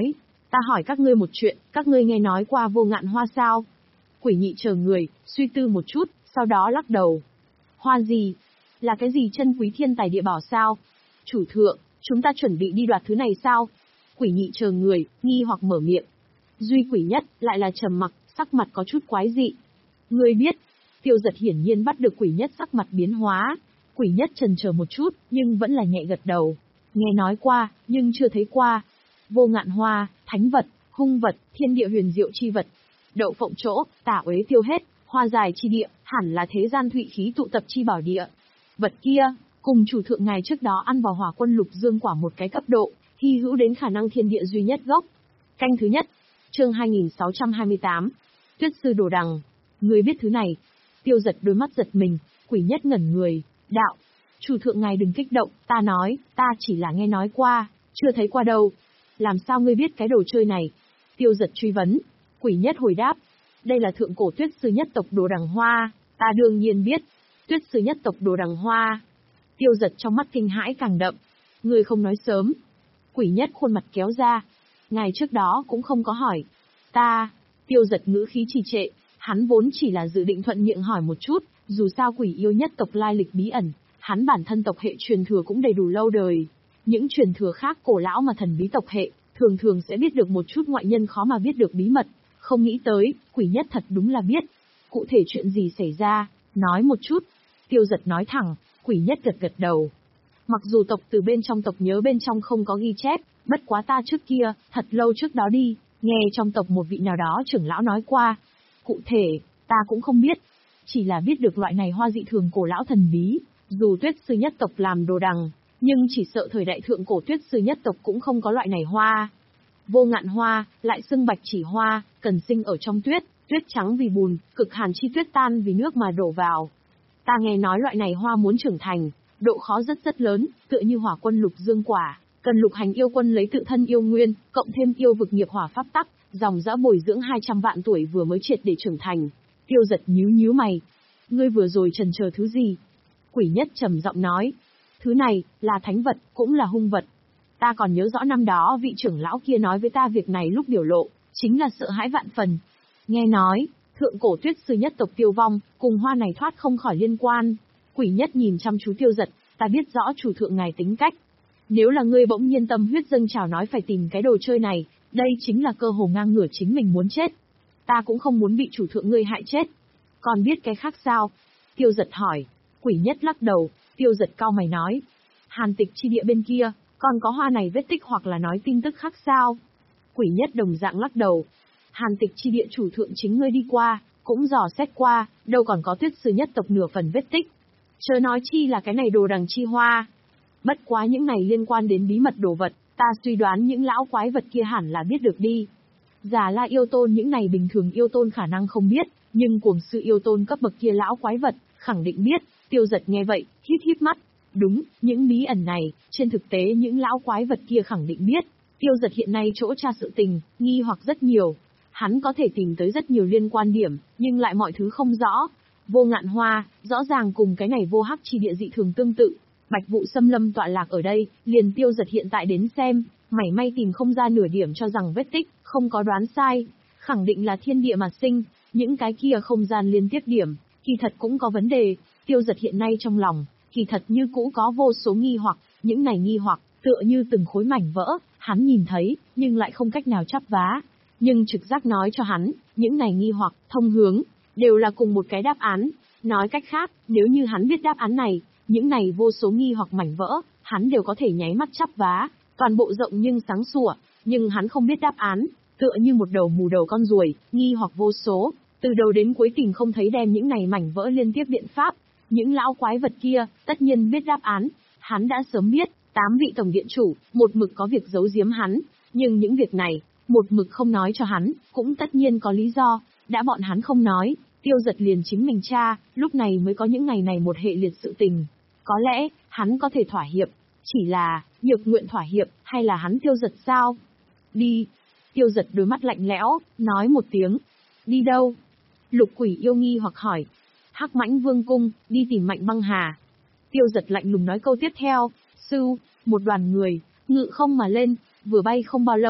S1: Ta hỏi các ngươi một chuyện, các ngươi nghe nói qua Vô Ngạn Hoa sao? Quỷ nhị chờ người, suy tư một chút, sau đó lắc đầu. Hoa gì? Là cái gì chân quý thiên tài địa bảo sao? Chủ thượng, chúng ta chuẩn bị đi đoạt thứ này sao? Quỷ nhị chờ người, nghi hoặc mở miệng. Duy quỷ nhất, lại là trầm mặc, sắc mặt có chút quái dị. Ngươi biết, Tiêu Giật hiển nhiên bắt được quỷ nhất sắc mặt biến hóa. Quỷ nhất chần chờ một chút, nhưng vẫn là nhẹ gật đầu. Nghe nói qua, nhưng chưa thấy qua. Vô Ngạn Hoa, thánh vật, hung vật, thiên địa huyền diệu chi vật. Đậu phộng chỗ, tả uế tiêu hết, hoa dài chi địa, hẳn là thế gian thụy khí tụ tập chi bảo địa. Vật kia, cùng chủ thượng ngài trước đó ăn vào hỏa quân lục dương quả một cái cấp độ, hy hữu đến khả năng thiên địa duy nhất gốc. Canh thứ nhất, chương hai nghìn sáu trăm hai mươi tám, Tuyết sư đồ đằng. Ngươi biết thứ này? Tiêu Giật đôi mắt giật mình, quỷ nhất ngẩn người, đạo. Chủ thượng ngài đừng kích động, ta nói, ta chỉ là nghe nói qua, chưa thấy qua đâu. Làm sao ngươi biết cái đồ chơi này? Tiêu Giật truy vấn. Quỷ nhất hồi đáp. Đây là thượng cổ tuyết sư nhất tộc đồ đằng hoa, ta đương nhiên biết. Tuyết sư nhất tộc đồ đằng hoa. Tiêu Giật trong mắt kinh hãi càng đậm. Ngươi không nói sớm. Quỷ nhất khuôn mặt kéo ra. Ngài trước đó cũng không có hỏi. Ta, Tiêu Giật ngữ khí trì trệ, hắn vốn chỉ là dự định thuận miệng hỏi một chút, dù sao quỷ yêu nhất tộc lai lịch bí ẩn, hắn bản thân tộc hệ truyền thừa cũng đầy đủ lâu đời. Những truyền thừa khác cổ lão mà thần bí tộc hệ, thường thường sẽ biết được một chút ngoại nhân khó mà biết được bí mật, không nghĩ tới, quỷ nhất thật đúng là biết. Cụ thể chuyện gì xảy ra, nói một chút. Tiêu Giật nói thẳng, quỷ nhất gật gật đầu. Mặc dù tộc từ bên trong tộc nhớ bên trong không có ghi chép, bất quá ta trước kia, thật lâu trước đó đi, nghe trong tộc một vị nào đó trưởng lão nói qua. Cụ thể, ta cũng không biết. Chỉ là biết được loại này hoa dị thường cổ lão thần bí, dù tuyết sư nhất tộc làm đồ đằng, nhưng chỉ sợ thời đại thượng cổ tuyết sư nhất tộc cũng không có loại này hoa. Vô Ngạn Hoa, lại xưng bạch chỉ hoa, cần sinh ở trong tuyết, tuyết trắng vì bùn, cực hàn chi tuyết tan vì nước mà đổ vào. Ta nghe nói loại này hoa muốn trưởng thành, độ khó rất rất lớn, tựa như hỏa quân lục dương quả, cần lục hành yêu quân lấy tự thân yêu nguyên, cộng thêm yêu vực nghiệp hỏa pháp tắc, dòng dã bồi dưỡng hai trăm vạn tuổi vừa mới triệt để trưởng thành. Tiêu Giật nhíu nhíu mày. Ngươi vừa rồi chần chờ thứ gì? Quỷ nhất trầm giọng nói. Thứ này, là thánh vật, cũng là hung vật. Ta còn nhớ rõ năm đó vị trưởng lão kia nói với ta việc này lúc biểu lộ, chính là sợ hãi vạn phần. Nghe nói, thượng cổ tuyết sư nhất tộc tiêu vong, cùng hoa này thoát không khỏi liên quan. Quỷ nhất nhìn chăm chú Tiêu Giật, ta biết rõ chủ thượng ngài tính cách. Nếu là ngươi bỗng nhiên tâm huyết dâng trào nói phải tìm cái đồ chơi này, đây chính là cơ hồ ngang ngửa chính mình muốn chết. Ta cũng không muốn bị chủ thượng ngươi hại chết. Còn biết cái khác sao? Tiêu Giật hỏi. Quỷ nhất lắc đầu, Tiêu Giật cau mày nói. Hàn tịch chi địa bên kia, còn có hoa này vết tích hoặc là nói tin tức khác sao? Quỷ nhất đồng dạng lắc đầu. Hàn tịch chi địa chủ thượng chính ngươi đi qua, cũng dò xét qua, đâu còn có tuyết sư nhất tộc nửa phần vết tích. Chớ nói chi là cái này đồ đằng chi hoa. Bất quá những này liên quan đến bí mật đồ vật, ta suy đoán những lão quái vật kia hẳn là biết được đi. Già La yêu tôn những này bình thường yêu tôn khả năng không biết, nhưng cuồng sư yêu tôn cấp bậc kia lão quái vật, khẳng định biết. Tiêu Giật nghe vậy, híp híp mắt. Đúng, những bí ẩn này, trên thực tế những lão quái vật kia khẳng định biết. Tiêu Giật hiện nay chỗ tra sự tình, nghi hoặc rất nhiều. Hắn có thể tìm tới rất nhiều liên quan điểm, nhưng lại mọi thứ không rõ. Vô Ngạn Hoa, rõ ràng cùng cái này vô hắc chi địa dị thường tương tự. Bạch vụ xâm lâm tọa lạc ở đây, liền Tiêu Giật hiện tại đến xem, mảy may tìm không ra nửa điểm cho rằng vết tích, không có đoán sai. Khẳng định là thiên địa mà sinh, những cái kia không gian liên tiếp điểm, kỳ thật cũng có vấn đề. Tiêu Giật hiện nay trong lòng, kỳ thật như cũ có vô số nghi hoặc, những này nghi hoặc, tựa như từng khối mảnh vỡ, hắn nhìn thấy, nhưng lại không cách nào chắp vá. Nhưng trực giác nói cho hắn, những này nghi hoặc, thông hướng, đều là cùng một cái đáp án. Nói cách khác, nếu như hắn biết đáp án này, những này vô số nghi hoặc mảnh vỡ, hắn đều có thể nháy mắt chắp vá, toàn bộ rộng nhưng sáng sủa, nhưng hắn không biết đáp án, tựa như một đầu mù đầu con ruồi, nghi hoặc vô số, từ đầu đến cuối tìm không thấy đem những này mảnh vỡ liên tiếp biện pháp. Những lão quái vật kia, tất nhiên biết đáp án, hắn đã sớm biết, tám vị tổng điện chủ, một mực có việc giấu giếm hắn, nhưng những việc này, một mực không nói cho hắn, cũng tất nhiên có lý do, đã bọn hắn không nói, Tiêu Giật liền chính mình tra, lúc này mới có những ngày này một hệ liệt sự tình. Có lẽ, hắn có thể thỏa hiệp, chỉ là, nhược nguyện thỏa hiệp, hay là hắn Tiêu Giật sao? Đi. Tiêu Giật đôi mắt lạnh lẽo, nói một tiếng. Đi đâu? Lục Quỷ yêu nghi hoặc hỏi. Hắc Mãnh Vương cung, đi tìm Mạnh Băng Hà. Tiêu Giật lạnh lùng nói câu tiếp theo. Sư, một đoàn người, ngự không mà lên, vừa bay không bao lâu,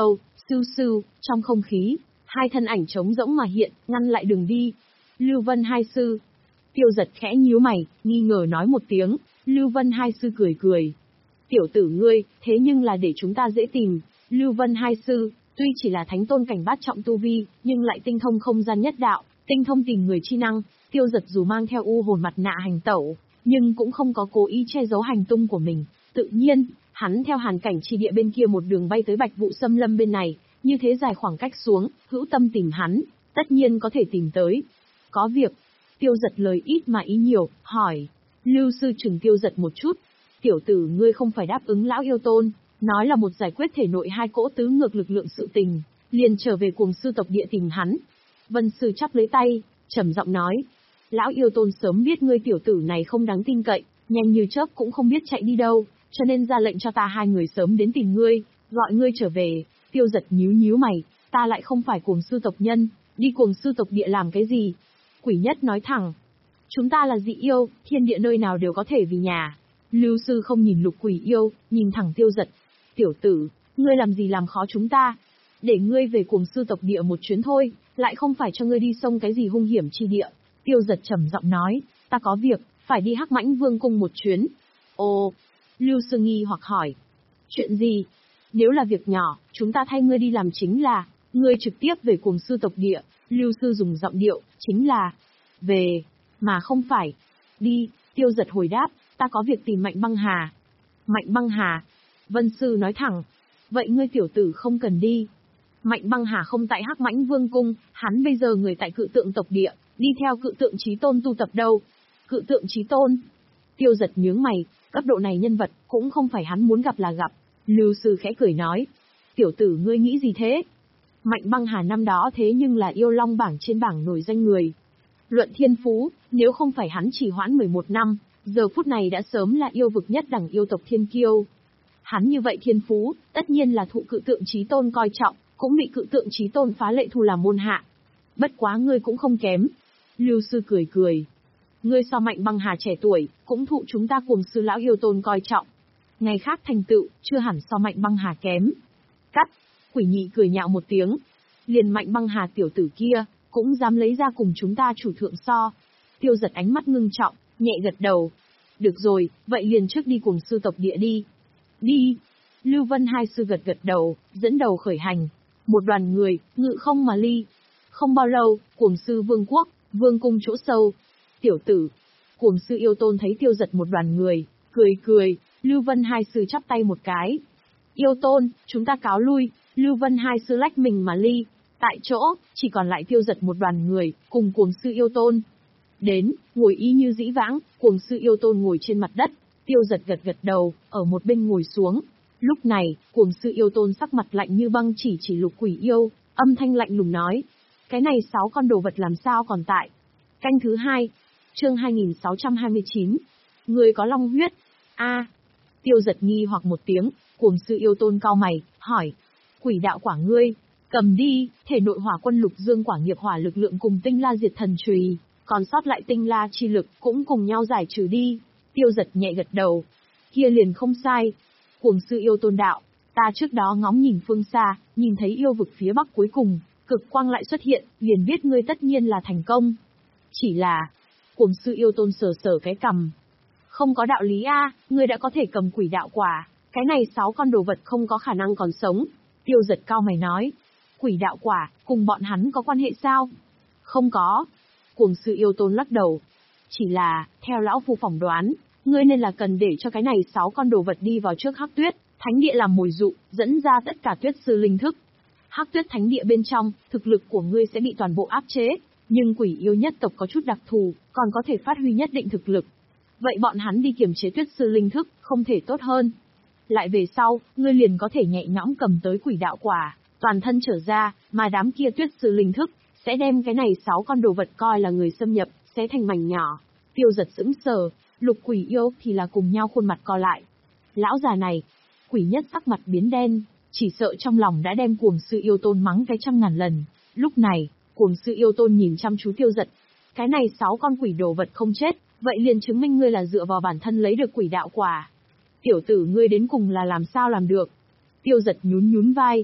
S1: Sưu sưu, trong không khí, hai thân ảnh trống rỗng mà hiện, ngăn lại đường đi. Lưu Vân Hai Sư. Tiêu Giật khẽ nhíu mày, nghi ngờ nói một tiếng. Lưu Vân Hai Sư cười cười. Tiểu tử ngươi, thế nhưng là để chúng ta dễ tìm. Lưu Vân Hai Sư, tuy chỉ là thánh tôn cảnh bát trọng tu vi, nhưng lại tinh thông không gian nhất đạo, tinh thông tìm người chi năng. Tiêu Giật dù mang theo u hồn mặt nạ hành tẩu, nhưng cũng không có cố ý che giấu hành tung của mình. Tự nhiên, hắn theo hàn cảnh chi địa bên kia một đường bay tới Bạch Vụ Xâm Lâm bên này, như thế dài khoảng cách xuống, hữu tâm tìm hắn, tất nhiên có thể tìm tới. Có việc. Tiêu Giật lời ít mà ý nhiều, hỏi. Lưu sư chừng Tiêu Giật một chút. Tiểu tử ngươi không phải đáp ứng lão yêu tôn, nói là một giải quyết thể nội hai cỗ tứ ngược lực lượng sự tình, liền trở về Cuồng Sư tộc địa tìm hắn. Vân sư chắp lấy tay, trầm giọng nói. Lão yêu tôn sớm biết ngươi tiểu tử này không đáng tin cậy, nhanh như chớp cũng không biết chạy đi đâu, cho nên ra lệnh cho ta hai người sớm đến tìm ngươi, gọi ngươi trở về. Tiêu Giật nhíu nhíu mày, ta lại không phải Cuồng Sư tộc nhân, đi Cuồng Sư tộc địa làm cái gì? Quỷ Nhất nói thẳng. Chúng ta là dị yêu, thiên địa nơi nào đều có thể vì nhà. Lưu sư không nhìn Lục Quỷ Yêu, nhìn thẳng Tiêu Giật. Tiểu tử, ngươi làm gì làm khó chúng ta? Để ngươi về Cuồng Sư tộc địa một chuyến thôi, lại không phải cho ngươi đi sông cái gì hung hiểm chi địa. Tiêu Giật trầm giọng nói, ta có việc, phải đi Hắc Mãnh Vương cung một chuyến. Ồ, Lưu sư nghi hoặc hỏi. Chuyện gì? Nếu là việc nhỏ, chúng ta thay ngươi đi làm chính là, ngươi trực tiếp về Cuồng Sư tộc địa. Lưu sư dùng giọng điệu, chính là, về, mà không phải, đi. Tiêu Giật hồi đáp, ta có việc tìm Mạnh Băng Hà. Mạnh Băng Hà? Vân sư nói thẳng, vậy ngươi tiểu tử không cần đi. Mạnh Băng Hà không tại Hắc Mãnh Vương cung, hắn bây giờ người tại Cự Tượng tộc địa, đi theo Cự Tượng Chí Tôn tu tập đâu. Cự Tượng Chí Tôn? Tiêu Giật nhướng mày, cấp độ này nhân vật, cũng không phải hắn muốn gặp là gặp. Lưu sư khẽ cười nói, tiểu tử ngươi nghĩ gì thế? Mạnh Băng Hà năm đó thế nhưng là yêu long bảng trên bảng nổi danh người. Luận thiên phú, nếu không phải hắn chỉ hoãn mười một năm, giờ phút này đã sớm là yêu vực nhất đẳng yêu tộc thiên kiêu. Hắn như vậy thiên phú, tất nhiên là thụ Cự Tượng Chí Tôn coi trọng, cũng bị Cự Tượng Chí Tôn phá lệ thu làm môn hạ. Bất quá ngươi cũng không kém. Lưu sư cười cười. Ngươi so Mạnh Băng Hà trẻ tuổi, cũng thụ chúng ta Cuồng Sư lão yêu tôn coi trọng. Ngày khác thành tựu, chưa hẳn so Mạnh Băng Hà kém. Cắt. Quỷ Nhị cười nhạo một tiếng. Liền Mạnh Băng Hà tiểu tử kia, cũng dám lấy ra cùng chúng ta chủ thượng so. Tiêu Giật ánh mắt ngưng trọng, nhẹ gật đầu. Được rồi, vậy liền trước đi Cuồng Sư tộc địa đi. Đi. Lưu Vân Hai Sư gật gật đầu, dẫn đầu khởi hành. Một đoàn người, ngự không mà ly. Không bao lâu, Cuồng Sư Vương quốc, vương cung chỗ sâu. Tiểu tử. Cuồng Sư yêu tôn thấy Tiêu Giật một đoàn người, cười cười. Lưu Vân Hai Sư chắp tay một cái. Yêu tôn, chúng ta cáo lui. Lưu Vân Hai Sư lách mình mà ly. Tại chỗ, chỉ còn lại Tiêu Giật một đoàn người, cùng Cuồng Sư yêu tôn. Đến, ngồi y như dĩ vãng, Cuồng Sư yêu tôn ngồi trên mặt đất. Tiêu Giật gật gật đầu, ở một bên ngồi xuống. Lúc này, Cuồng Sư yêu tôn sắc mặt lạnh như băng chỉ chỉ Lục Quỷ Yêu, âm thanh lạnh lùng nói. Cái này sáu con đồ vật làm sao còn tại? Canh thứ hai, chương hai nghìn sáu trăm hai mươi chín. Người có long huyết. A. Tiêu Giật nghi hoặc một tiếng, Cuồng Sư yêu tôn cau mày, hỏi. Quỷ đạo quả ngươi, cầm đi, thể nội hỏa quân lục dương quả nghiệp hỏa lực lượng cùng tinh la diệt thần chùy, còn sót lại tinh la chi lực cũng cùng nhau giải trừ đi. Tiêu Giật nhẹ gật đầu. Kia liền không sai. Cuồng Sư yêu tôn đạo, ta trước đó ngóng nhìn phương xa, nhìn thấy yêu vực phía bắc cuối cùng, cực quang lại xuất hiện, liền biết ngươi tất nhiên là thành công. Chỉ là, Cuồng Sư yêu tôn sờ sờ cái cằm. Không có đạo lý a, ngươi đã có thể cầm quỷ đạo quả, cái này sáu con đồ vật không có khả năng còn sống. Tiêu Giật cao mày nói, quỷ đạo quả, cùng bọn hắn có quan hệ sao? Không có. Cuồng Sư yêu tôn lắc đầu. Chỉ là, theo lão phu phỏng đoán, ngươi nên là cần để cho cái này sáu con đồ vật đi vào trước Hắc Tuyết Thánh địa làm mồi dụ, dẫn ra tất cả tuyết sư linh thức. Hắc Tuyết Thánh địa bên trong, thực lực của ngươi sẽ bị toàn bộ áp chế, nhưng quỷ yêu nhất tộc có chút đặc thù, còn có thể phát huy nhất định thực lực. Vậy bọn hắn đi kiềm chế tuyết sư linh thức, không thể tốt hơn. Lại về sau, ngươi liền có thể nhẹ nhõm cầm tới quỷ đạo quả, toàn thân trở ra, mà đám kia tuyết sư linh thức, sẽ đem cái này sáu con đồ vật coi là người xâm nhập, sẽ thành mảnh nhỏ. Tiêu Giật sững sờ, Lục Quỷ Yêu thì là cùng nhau khuôn mặt co lại. Lão già này, Quỷ Nhất sắc mặt biến đen, chỉ sợ trong lòng đã đem Cuồng Sư yêu tôn mắng cái trăm ngàn lần. Lúc này, Cuồng Sư yêu tôn nhìn chăm chú Tiêu Giật. Cái này sáu con quỷ đồ vật không chết, vậy liền chứng minh ngươi là dựa vào bản thân lấy được quỷ đạo quả. Tiểu tử ngươi đến cùng là làm sao làm được? Tiêu Giật nhún nhún vai.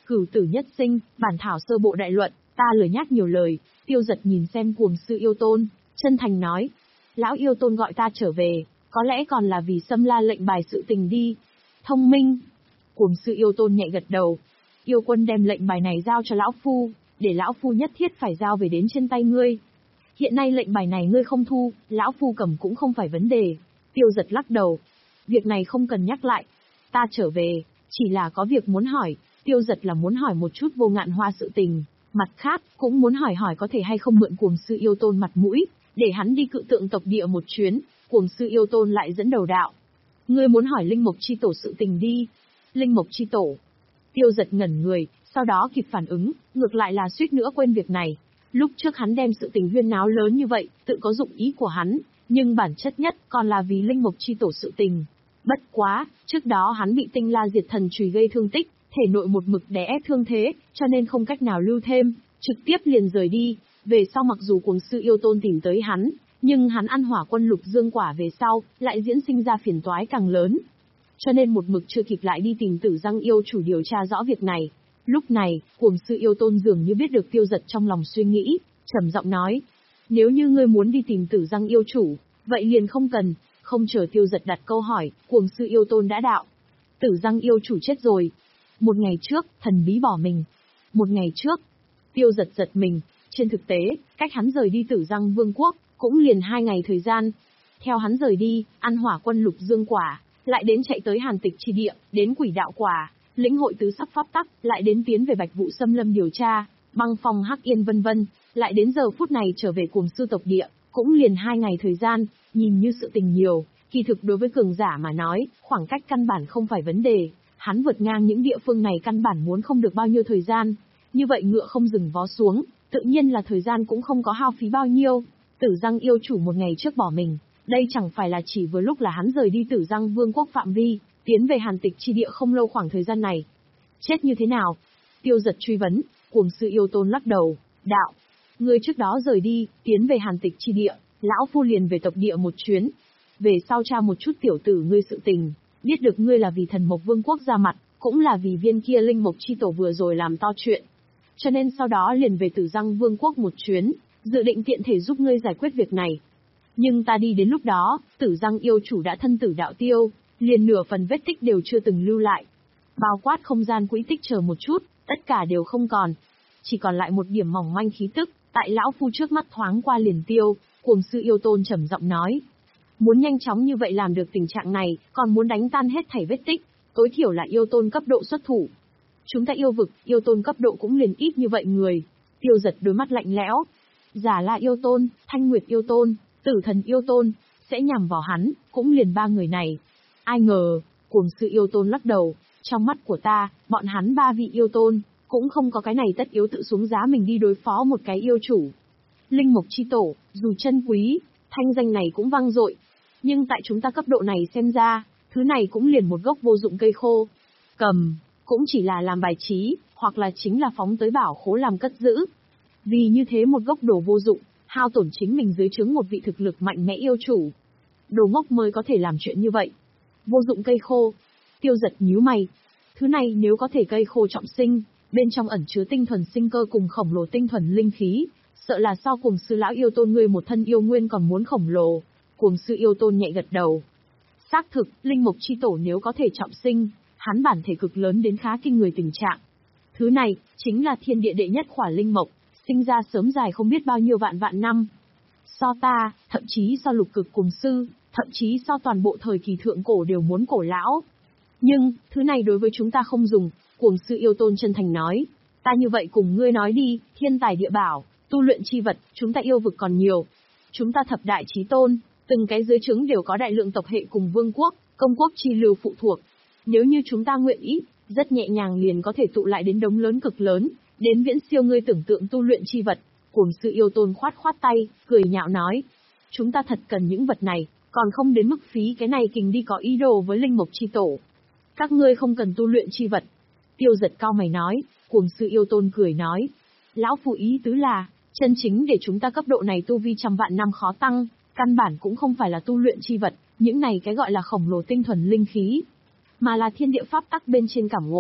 S1: Cửu tử nhất sinh, bản thảo sơ bộ đại luận, ta lười nhác nhiều lời. Tiêu Dật nhìn xem Cuồng Sư Yêu Tôn, chân thành nói. Lão Yêu Tôn gọi ta trở về, có lẽ còn là vì xâm la lệnh bài sự tình đi. Thông minh. Cuồng Sư Yêu Tôn nhẹ gật đầu. Yêu quân đem lệnh bài này giao cho lão phu, để lão phu nhất thiết phải giao về đến trên tay ngươi. Hiện nay lệnh bài này ngươi không thu, lão phu cầm cũng không phải vấn đề. Tiêu Dật lắc đầu. Việc này không cần nhắc lại. Ta trở về, chỉ là có việc muốn hỏi. Tiêu Dật là muốn hỏi một chút Vô Ngạn Hoa sự tình. Mặt khác, cũng muốn hỏi hỏi có thể hay không mượn Cuồng Sư Yêu Tôn mặt mũi, để hắn đi cự tượng tộc địa một chuyến. Cuồng Sư Yêu Tôn lại dẫn đầu đạo. Ngươi muốn hỏi Linh Mộc Chi Tổ sự tình đi. Linh Mộc Chi Tổ. Tiêu Dật ngẩn người, sau đó kịp phản ứng, ngược lại là suýt nữa quên việc này. Lúc trước hắn đem sự tình huyên náo lớn như vậy, tự có dụng ý của hắn, nhưng bản chất nhất còn là vì Linh Mộc Chi Tổ sự tình. Bất quá, trước đó hắn bị Tinh La Diệt Thần chùy gây thương tích, thể nội một mực đè ép thương thế, cho nên không cách nào lưu thêm, trực tiếp liền rời đi. Về sau mặc dù Cuồng Sư Yêu Tôn tìm tới hắn, nhưng hắn ăn Hỏa Quân Lục Dương Quả về sau, lại diễn sinh ra phiền toái càng lớn. Cho nên một mực chưa kịp lại đi tìm Tử Giang Yêu Chủ điều tra rõ việc này. Lúc này, Cuồng Sư Yêu Tôn dường như biết được Tiêu Dật trong lòng suy nghĩ, trầm giọng nói. Nếu như ngươi muốn đi tìm Tử Giang Yêu Chủ, vậy liền không cần. Không chờ Tiêu Dật đặt câu hỏi, Cuồng Sư Yêu Tôn đã đạo. Tử Giang Yêu Chủ chết rồi. Một ngày trước, thần bí bỏ mình. Một ngày trước, Tiêu Dật giật mình. Trên thực tế, cách hắn rời đi Tử Giang Vương quốc, cũng liền hai ngày thời gian. Theo hắn rời đi, ăn Hỏa Quân Lục Dương Quả, lại đến chạy tới Hàn Tịch Chi Địa, đến Quỷ Đạo Quả, lĩnh hội tứ sắc pháp tắc, lại đến tiến về Bạch Vụ Xâm Lâm điều tra, băng phong Hắc Yên vân vân, lại đến giờ phút này trở về Cuồng Sư tộc địa, cũng liền hai ngày thời gian, nhìn như sự tình nhiều, kỳ thực đối với cường giả mà nói, khoảng cách căn bản không phải vấn đề, hắn vượt ngang những địa phương này căn bản muốn không được bao nhiêu thời gian, như vậy ngựa không dừng vó xuống, tự nhiên là thời gian cũng không có hao phí bao nhiêu. Tử Giang Yêu Chủ một ngày trước bỏ mình, đây chẳng phải là chỉ vừa lúc là hắn rời đi Tử Giang Vương quốc phạm vi, tiến về Hàn Tịch Chi Địa không lâu khoảng thời gian này. Chết như thế nào? Tiêu Dật truy vấn. Cuồng Sư Yêu Tôn lắc đầu, đạo. Ngươi trước đó rời đi, tiến về Hàn Tịch Chi Địa, lão phu liền về tộc địa một chuyến. Về sau tra một chút tiểu tử ngươi sự tình, biết được ngươi là vì Thần Mộc Vương quốc ra mặt, cũng là vì viên kia Linh Mộc Chi Tổ vừa rồi làm to chuyện. Cho nên sau đó liền về Tử Giang Vương quốc một chuyến, dự định tiện thể giúp ngươi giải quyết việc này. Nhưng ta đi đến lúc đó, Tử Giang Yêu Chủ đã thân tử đạo tiêu, liền nửa phần vết tích đều chưa từng lưu lại. Bao quát không gian quỹ tích chờ một chút, tất cả đều không còn. Chỉ còn lại một điểm mỏng manh khí tức, tại lão phu trước mắt thoáng qua liền tiêu. Cuồng Sư Yêu Tôn trầm giọng nói. Muốn nhanh chóng như vậy làm được tình trạng này, còn muốn đánh tan hết thảy vết tích, tối thiểu là yêu tôn cấp độ xuất thủ. Chúng ta yêu vực, yêu tôn cấp độ cũng liền ít như vậy người. Tiêu Dật đôi mắt lạnh lẽo. Giả La Yêu Tôn, Thanh Nguyệt Yêu Tôn, Tử Thần Yêu Tôn, sẽ nhằm vào hắn, cũng liền ba người này. Ai ngờ, Cuồng Sư Yêu Tôn lắc đầu, trong mắt của ta, bọn hắn ba vị yêu tôn, cũng không có cái này tất yếu tự xuống giá mình đi đối phó một cái yêu chủ. Linh Mộc Chi Tổ, dù chân quý, thanh danh này cũng vang dội, nhưng tại chúng ta cấp độ này xem ra, thứ này cũng liền một gốc vô dụng cây khô. Cầm, cũng chỉ là làm bài trí, hoặc là chính là phóng tới bảo khố làm cất giữ. Vì như thế một gốc đồ vô dụng, hao tổn chính mình dưới trướng một vị thực lực mạnh mẽ yêu chủ. Đồ ngốc mới có thể làm chuyện như vậy. Vô dụng cây khô. Tiêu Dật nhíu mày. Thứ này nếu có thể cây khô trọng sinh, bên trong ẩn chứa tinh thuần sinh cơ cùng khổng lồ tinh thuần linh khí, sợ là so Cuồng Sư lão yêu tôn ngươi một thân yêu nguyên còn muốn khổng lồ. Cuồng Sư Yêu Tôn nhẹ gật đầu. Xác thực, Linh Mộc Chi Tổ nếu có thể trọng sinh, hắn bản thể cực lớn đến khá kinh người tình trạng. Thứ này, chính là thiên địa đệ nhất khỏa linh mộc, sinh ra sớm dài không biết bao nhiêu vạn vạn năm. So ta, thậm chí so lục cực Cuồng Sư, thậm chí so toàn bộ thời kỳ thượng cổ đều muốn cổ lão. Nhưng, thứ này đối với chúng ta không dùng, Cuồng Sư Yêu Tôn chân thành nói. Ta như vậy cùng ngươi nói đi, thiên tài địa bảo, tu luyện chi vật, chúng ta yêu vực còn nhiều. Chúng ta thập đại chí tôn, từng cái dưới trướng đều có đại lượng tộc hệ cùng vương quốc, công quốc chi lưu phụ thuộc. Nếu như chúng ta nguyện ý, rất nhẹ nhàng liền có thể tụ lại đến đống lớn cực lớn, đến viễn siêu ngươi tưởng tượng tu luyện chi vật. Cuồng Sư Yêu Tôn khoát khoát tay, cười nhạo nói. Chúng ta thật cần những vật này, còn không đến mức phí cái này kình đi có ý đồ với Linh Mộc Chi Tổ. Các ngươi không cần tu luyện chi vật. Tiêu Dật cao mày nói. Cuồng Sư Yêu Tôn cười nói. Lão phu ý tứ là, chân chính để chúng ta cấp độ này tu vi trăm vạn năm khó tăng, căn bản cũng không phải là tu luyện chi vật, những này cái gọi là khổng lồ tinh thuần linh khí, mà là thiên địa pháp tắc bên trên cảm ngộ,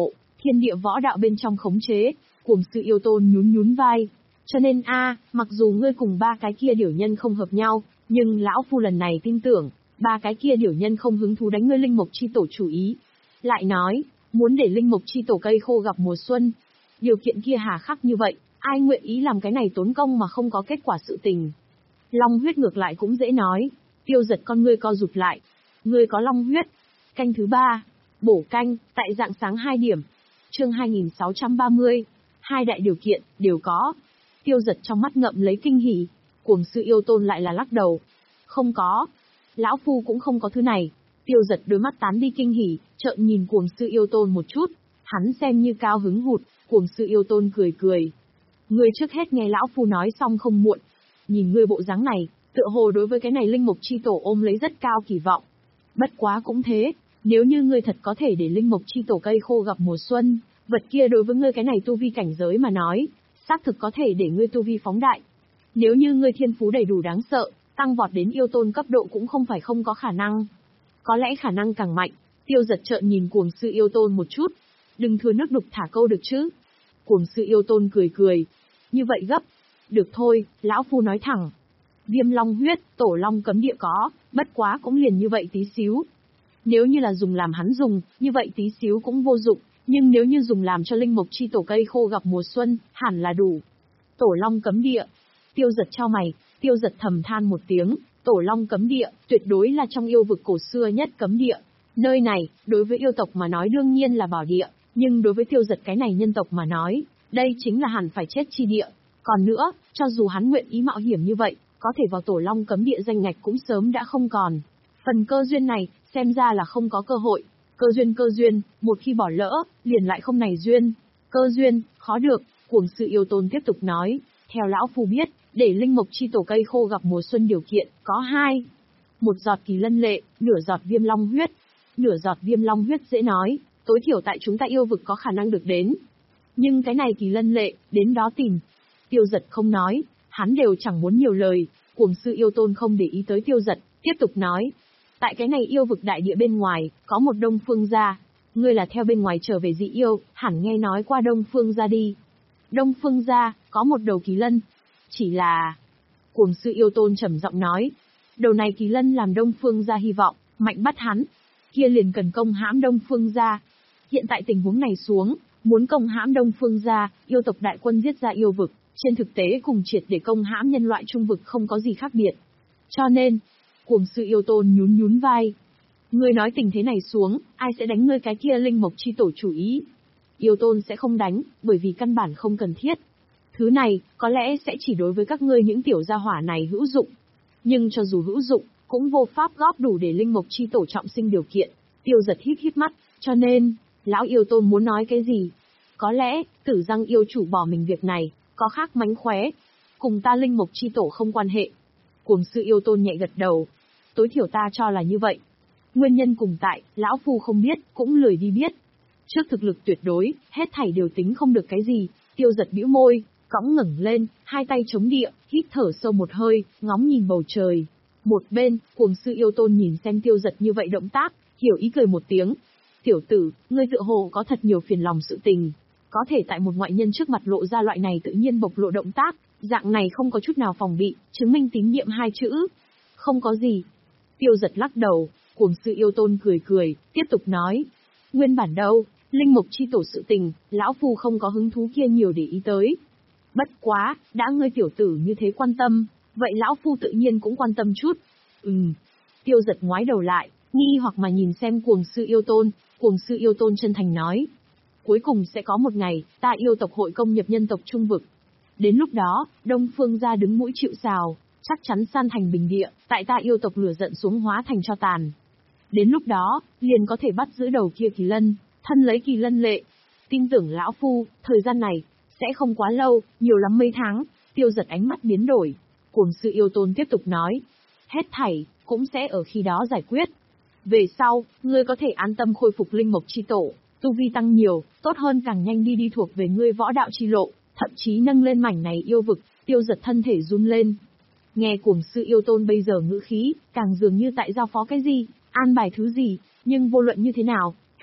S1: thiên địa võ đạo bên trong khống chế, cuồng sư yêu tôn nhún nhún vai. Cho nên a, mặc dù ngươi cùng ba cái kia điểu nhân không hợp nhau, nhưng lão phu lần này tin tưởng, ba cái kia điểu nhân không hứng thú đánh ngươi linh mộc chi tổ chủ ý. Lại nói, muốn để linh mộc chi tổ cây khô gặp mùa xuân, điều kiện kia hà khắc như vậy, ai nguyện ý làm cái này tốn công mà không có kết quả sự tình. Long huyết ngược lại cũng dễ nói, Tiêu Giật con ngươi co rụt lại. Ngươi có long huyết. Canh thứ ba, bổ canh, tại rạng sáng hai điểm. Chương hai nghìn sáu trăm ba mươi, hai đại điều kiện, đều có. Tiêu Giật trong mắt ngậm lấy kinh hỉ, cuồng sư yêu tôn lại là lắc đầu. Không có. Lão phu cũng không có thứ này. Tiêu Giật đôi mắt tán đi kinh hỉ, trợn nhìn cuồng sư yêu tôn một chút. Hắn xem như cao hứng hụt, cuồng sư yêu tôn cười cười. Ngươi trước hết nghe lão phu nói xong không muộn. Nhìn ngươi bộ dáng này, tựa hồ đối với cái này linh mộc chi tổ ôm lấy rất cao kỳ vọng. Bất quá cũng thế, nếu như ngươi thật có thể để linh mộc chi tổ cây khô gặp mùa xuân, vật kia đối với ngươi cái này tu vi cảnh giới mà nói, xác thực có thể để ngươi tu vi phóng đại. Nếu như ngươi thiên phú đầy đủ đáng sợ, tăng vọt đến yêu tôn cấp độ cũng không phải không có khả năng. Có lẽ khả năng càng mạnh. Tiêu Giật trợn nhìn cuồng sư yêu tôn một chút. Đừng thừa nước đục thả câu được chứ. Cuồng sư yêu tôn cười cười. Như vậy gấp. Được thôi, lão phu nói thẳng. Viêm long huyết, tổ long cấm địa có, bất quá cũng liền như vậy tí xíu. Nếu như là dùng làm hắn dùng, như vậy tí xíu cũng vô dụng, nhưng nếu như dùng làm cho linh mộc chi tổ cây khô gặp mùa xuân, hẳn là đủ. Tổ long cấm địa. Tiêu Giật chau mày, Tiêu Giật thầm than một tiếng, tổ long cấm địa, tuyệt đối là trong yêu vực cổ xưa nhất cấm địa. Nơi này, đối với yêu tộc mà nói đương nhiên là bảo địa, nhưng đối với Tiêu Giật cái này nhân tộc mà nói, đây chính là hẳn phải chết chi địa. Còn nữa, cho dù hắn nguyện ý mạo hiểm như vậy, có thể vào tổ long cấm địa danh ngạch cũng sớm đã không còn. Phần cơ duyên này, xem ra là không có cơ hội. Cơ duyên cơ duyên, một khi bỏ lỡ, liền lại không này duyên. Cơ duyên, khó được, cuồng sư yêu tôn tiếp tục nói. Theo lão phu biết, để linh mộc chi tổ cây khô gặp mùa xuân điều kiện, có hai. Một giọt kỳ lân lệ, nửa giọt viêm long huyết. Nửa giọt viêm long huyết dễ nói, tối thiểu tại chúng ta yêu vực có khả năng được đến. Nhưng cái này kỳ lân lệ, đến đó tìm. Tiêu Giật không nói, hắn đều chẳng muốn nhiều lời, cuồng sư yêu tôn không để ý tới Tiêu Giật, tiếp tục nói. Tại cái này yêu vực đại địa bên ngoài, có một Đông Phương gia. Ngươi là theo bên ngoài trở về dị yêu, hẳn nghe nói qua Đông Phương gia đi. Đông Phương gia, có một đầu kỳ lân. Chỉ là... Cuồng sư yêu tôn trầm giọng nói. Đầu này kỳ lân làm Đông Phương gia hy vọng, mạnh bắt hắn. Kia liền cần công hãm Đông Phương gia. Hiện tại tình huống này xuống, muốn công hãm Đông Phương gia, yêu tộc đại quân giết ra yêu vực, trên thực tế cùng triệt để công hãm nhân loại trung vực không có gì khác biệt. Cho nên, cuồng sư yêu tôn nhún nhún vai. Ngươi nói tình thế này xuống, ai sẽ đánh ngươi cái kia linh mộc chi tổ chủ ý? Yêu tôn sẽ không đánh, bởi vì căn bản không cần thiết. Thứ này, có lẽ sẽ chỉ đối với các ngươi những tiểu gia hỏa này hữu dụng. Nhưng cho dù hữu dụng, cũng vô pháp góp đủ để linh mộc chi tổ trọng sinh điều kiện. Tiêu Giật híp híp mắt, cho nên, lão yêu tôn muốn nói cái gì? Có lẽ, Tử Răng yêu chủ bỏ mình việc này, có khác mánh khóe. Cùng ta linh mộc chi tổ không quan hệ. Cuồng sư yêu tôn nhẹ gật đầu. Tối thiểu ta cho là như vậy. Nguyên nhân cùng tại, lão phu không biết, cũng lười đi biết. Trước thực lực tuyệt đối, hết thảy đều tính không được cái gì. Tiêu Giật bĩu môi, cõng ngẩng lên, hai tay chống địa, hít thở sâu một hơi, ngóng nhìn bầu trời. Một bên, cuồng sư yêu tôn nhìn xem Tiêu Giật như vậy động tác, hiểu ý cười một tiếng. Tiểu tử, ngươi tựa hồ có thật nhiều phiền lòng sự tình. Có thể tại một ngoại nhân trước mặt lộ ra loại này tự nhiên bộc lộ động tác, dạng này không có chút nào phòng bị, chứng minh tín nhiệm hai chữ. Không có gì. Tiêu Giật lắc đầu, cuồng sư yêu tôn cười cười, tiếp tục nói. Nguyên bản đâu, linh mộc chi tổ sự tình, lão phu không có hứng thú kia nhiều để ý tới. Bất quá, đã ngươi tiểu tử như thế quan tâm, vậy lão phu tự nhiên cũng quan tâm chút. Ừm. Tiêu Giật ngoái đầu lại, nghi hoặc mà nhìn xem cuồng sư yêu tôn, cuồng sư yêu tôn chân thành nói. Cuối cùng sẽ có một ngày, ta yêu tộc hội công nhập nhân tộc trung vực. Đến lúc đó, Đông Phương gia đứng mũi chịu sào, chắc chắn san thành bình địa, tại ta yêu tộc lửa giận xuống hóa thành cho tàn. Đến lúc đó, liền có thể bắt giữ đầu kia kỳ lân, thân lấy kỳ lân lệ. Tin tưởng lão phu, thời gian này, sẽ không quá lâu, nhiều lắm mấy tháng. Tiêu Giật ánh mắt biến đổi. Cuồng sư yêu tôn tiếp tục nói. Hết thảy, cũng sẽ ở khi đó giải quyết. Về sau, ngươi có thể an tâm khôi phục linh mộc chi tổ, tu vi tăng nhiều, tốt hơn càng nhanh đi đi thuộc về ngươi võ đạo chi lộ, thậm chí nâng lên mảnh này yêu vực. Tiêu Giật thân thể run lên. Nghe cuồng sư yêu tôn bây giờ ngữ khí, càng dường như tại giao phó cái gì, an bài thứ gì, nhưng vô luận như thế nào,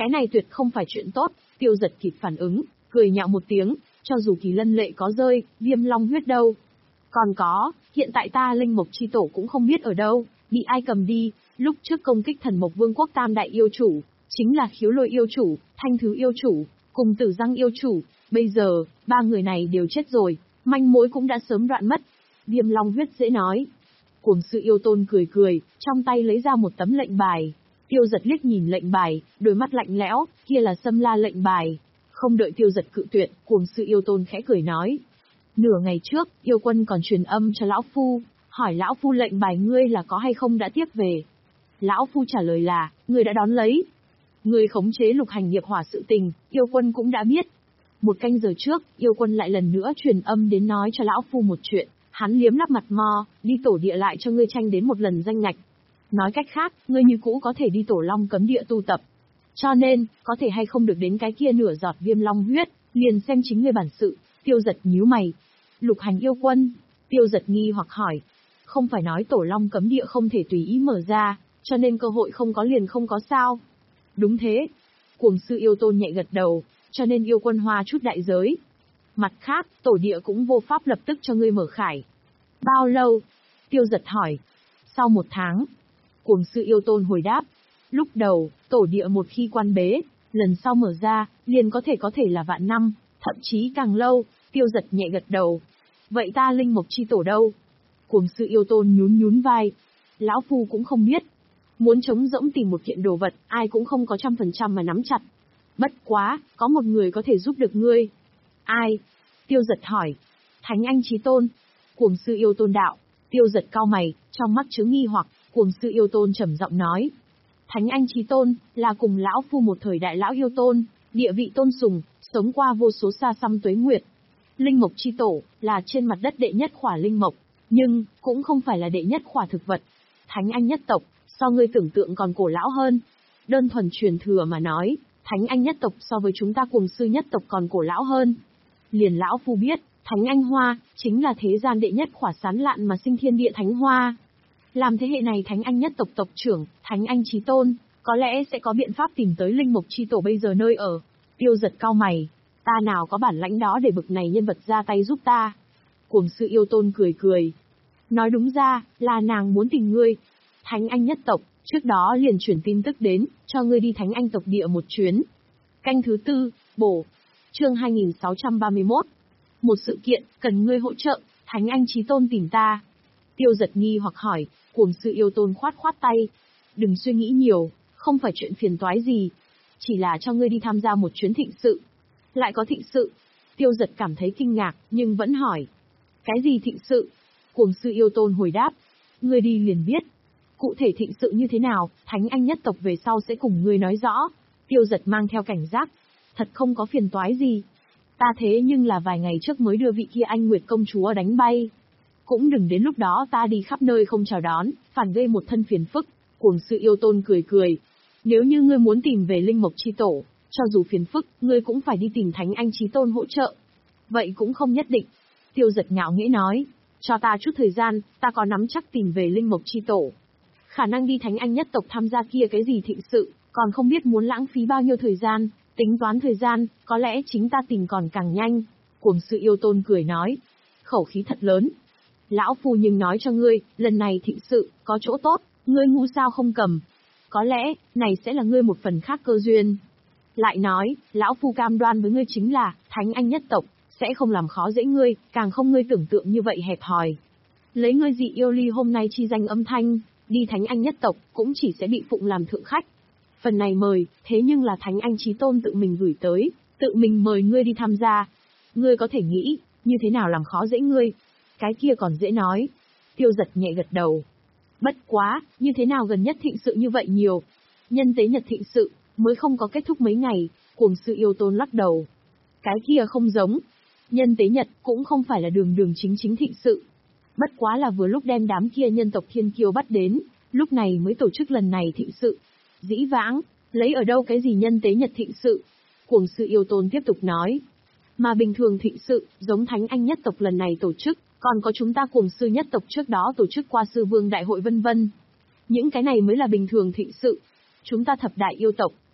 S1: Cái này tuyệt không phải chuyện tốt, Tiêu Giật kịp phản ứng, cười nhạo một tiếng, cho dù Kỳ Lân lệ có rơi, Viêm Long huyết đâu. Còn có, hiện tại ta Linh Mộc chi tổ cũng không biết ở đâu, bị ai cầm đi, lúc trước công kích Thần Mộc Vương quốc tam đại yêu chủ, chính là Khiếu Lôi yêu chủ, Thanh Thứ yêu chủ, cùng Tử Răng yêu chủ, bây giờ, ba người này đều chết rồi, manh mối cũng đã sớm đoạn mất. Viêm Long huyết dễ nói. Cuồng Sư Yêu Tôn cười cười, trong tay lấy ra một tấm lệnh bài. Tiêu Giật liếc nhìn lệnh bài, đôi mắt lạnh lẽo, kia là Xâm La lệnh bài. Không đợi Tiêu Giật cự tuyệt, Cuồng Sư Yêu Tôn khẽ cười nói. Nửa ngày trước, yêu quân còn truyền âm cho lão phu, hỏi lão phu lệnh bài ngươi là có hay không đã tiếp về. Lão phu trả lời là, ngươi đã đón lấy. Ngươi khống chế lục hành nghiệp hỏa sự tình, yêu quân cũng đã biết. Một canh giờ trước, yêu quân lại lần nữa truyền âm đến nói cho lão phu một chuyện, hắn liếm lắp mặt mò, đi tổ địa lại cho ngươi tranh đến một lần danh ngạch. Nói cách khác, ngươi như cũ có thể đi tổ long cấm địa tu tập. Cho nên, có thể hay không được đến cái kia nửa giọt viêm long huyết, liền xem chính ngươi bản sự. Tiêu Giật nhíu mày. Lục hành yêu quân. Tiêu Giật nghi hoặc hỏi. Không phải nói tổ long cấm địa không thể tùy ý mở ra, cho nên cơ hội không có liền không có sao. Đúng thế. Cuồng Sư Yêu Tôn nhẹ gật đầu, cho nên yêu quân hoa chút đại giới. Mặt khác, tổ địa cũng vô pháp lập tức cho ngươi mở khải. Bao lâu? Tiêu Giật hỏi. Sau một tháng. Cuồng Sư Yêu Tôn hồi đáp. Lúc đầu, tổ địa một khi quan bế, lần sau mở ra, liền có thể có thể là vạn năm, thậm chí càng lâu. Tiêu Giật nhẹ gật đầu. Vậy ta Linh Mộc chi tổ đâu? Cuồng Sư Yêu Tôn nhún nhún vai. Lão phu cũng không biết. Muốn trống rỗng tìm một kiện đồ vật, ai cũng không có trăm phần trăm mà nắm chặt. Bất quá, có một người có thể giúp được ngươi. Ai? Tiêu Giật hỏi. Thánh Anh Chí Tôn. Cuồng Sư Yêu Tôn đạo. Tiêu Giật cau mày, trong mắt chứa nghi hoặc, Cuồng Sư Yêu Tôn trầm giọng nói. Thánh Anh Chí Tôn, là cùng lão phu một thời đại lão yêu tôn, địa vị tôn sùng, sống qua vô số xa xăm tuế nguyệt. Linh Mộc chi tổ, là trên mặt đất đệ nhất khỏa linh mộc, nhưng, cũng không phải là đệ nhất khỏa thực vật. Thánh Anh nhất tộc, so ngươi tưởng tượng còn cổ lão hơn. Đơn thuần truyền thừa mà nói, Thánh Anh nhất tộc so với chúng ta Cuồng Sư nhất tộc còn cổ lão hơn. Liền lão phu biết, Thánh Anh Hoa, chính là thế gian đệ nhất khỏa sán lạn mà sinh thiên địa thánh hoa. Làm thế hệ này Thánh Anh nhất tộc tộc trưởng, Thánh Anh Chí Tôn, có lẽ sẽ có biện pháp tìm tới Linh Mộc chi tổ bây giờ nơi ở. Tiêu Giật cau mày. Ta nào có bản lãnh đó để bực này nhân vật ra tay giúp ta. Cuồng Sư Yêu Tôn cười cười. Nói đúng ra, là nàng muốn tìm ngươi. Thánh Anh nhất tộc, trước đó liền chuyển tin tức đến, cho ngươi đi Thánh Anh tộc địa một chuyến. Canh thứ tư, bổ. Chương hai nghìn sáu trăm ba mươi mốt. Một sự kiện, cần ngươi hỗ trợ, Thánh Anh Chí Tôn tìm ta. Tiêu Giật nghi hoặc hỏi, Cuồng Sư Yêu Tôn khoát khoát tay. Đừng suy nghĩ nhiều, không phải chuyện phiền toái gì. Chỉ là cho ngươi đi tham gia một chuyến thịnh sự. Lại có thịnh sự. Tiêu Giật cảm thấy kinh ngạc, nhưng vẫn hỏi. Cái gì thịnh sự? Cuồng Sư Yêu Tôn hồi đáp. Ngươi đi liền biết. Cụ thể thịnh sự như thế nào, Thánh Anh nhất tộc về sau sẽ cùng ngươi nói rõ. Tiêu Giật mang theo cảnh giác. Thật không có phiền toái gì. Ta thế nhưng là vài ngày trước mới đưa vị kia Anh Nguyệt công chúa đánh bay. Cũng đừng đến lúc đó ta đi khắp nơi không chào đón, phản gây một thân phiền phức. Cuồng Sư Yêu Tôn cười cười. Nếu như ngươi muốn tìm về Linh Mộc chi tổ, cho dù phiền phức, ngươi cũng phải đi tìm Thánh Anh Chí Tôn hỗ trợ. Vậy cũng không nhất định. Tiêu Giật ngạo nghễ nói. Cho ta chút thời gian, ta có nắm chắc tìm về Linh Mộc chi tổ. Khả năng đi Thánh Anh nhất tộc tham gia kia cái gì thịnh sự, còn không biết muốn lãng phí bao nhiêu thời gian. Tính toán thời gian, có lẽ chính ta tìm còn càng nhanh. Cuồng Sư Yêu Tôn cười nói. Khẩu khí thật lớn. Lão phu nhưng nói cho ngươi, lần này thịnh sự, có chỗ tốt, ngươi ngu sao không cầm. Có lẽ, này sẽ là ngươi một phần khác cơ duyên. Lại nói, lão phu cam đoan với ngươi chính là, Thánh Anh nhất tộc, sẽ không làm khó dễ ngươi, càng không ngươi tưởng tượng như vậy hẹp hòi. Lấy ngươi dị yêu ly hôm nay chi danh âm thanh, đi Thánh Anh nhất tộc, cũng chỉ sẽ bị phụng làm thượng khách. Phần này mời, thế nhưng là Thánh Anh Chí Tôn tự mình gửi tới, tự mình mời ngươi đi tham gia. Ngươi có thể nghĩ, như thế nào làm khó dễ ngươi. Cái kia còn dễ nói. Tiêu Giật nhẹ gật đầu. Bất quá, như thế nào gần nhất thịnh sự như vậy nhiều. Nhân tế nhật thịnh sự, mới không có kết thúc mấy ngày, Cuồng Sư Yêu Tôn lắc đầu. Cái kia không giống. Nhân tế nhật cũng không phải là đường đường chính chính thịnh sự. Bất quá là vừa lúc đem đám kia nhân tộc thiên kiêu bắt đến, lúc này mới tổ chức lần này thịnh sự. Dĩ vãng, lấy ở đâu cái gì nhân tế nhật thịnh sự? Cuồng Sư Yêu Tôn tiếp tục nói. Mà bình thường thịnh sự, giống Thánh Anh nhất tộc lần này tổ chức, còn có chúng ta Cuồng Sư nhất tộc trước đó tổ chức qua Sư Vương Đại hội vân vân. Những cái này mới là bình thường thịnh sự. Chúng ta thập đại yêu tộc,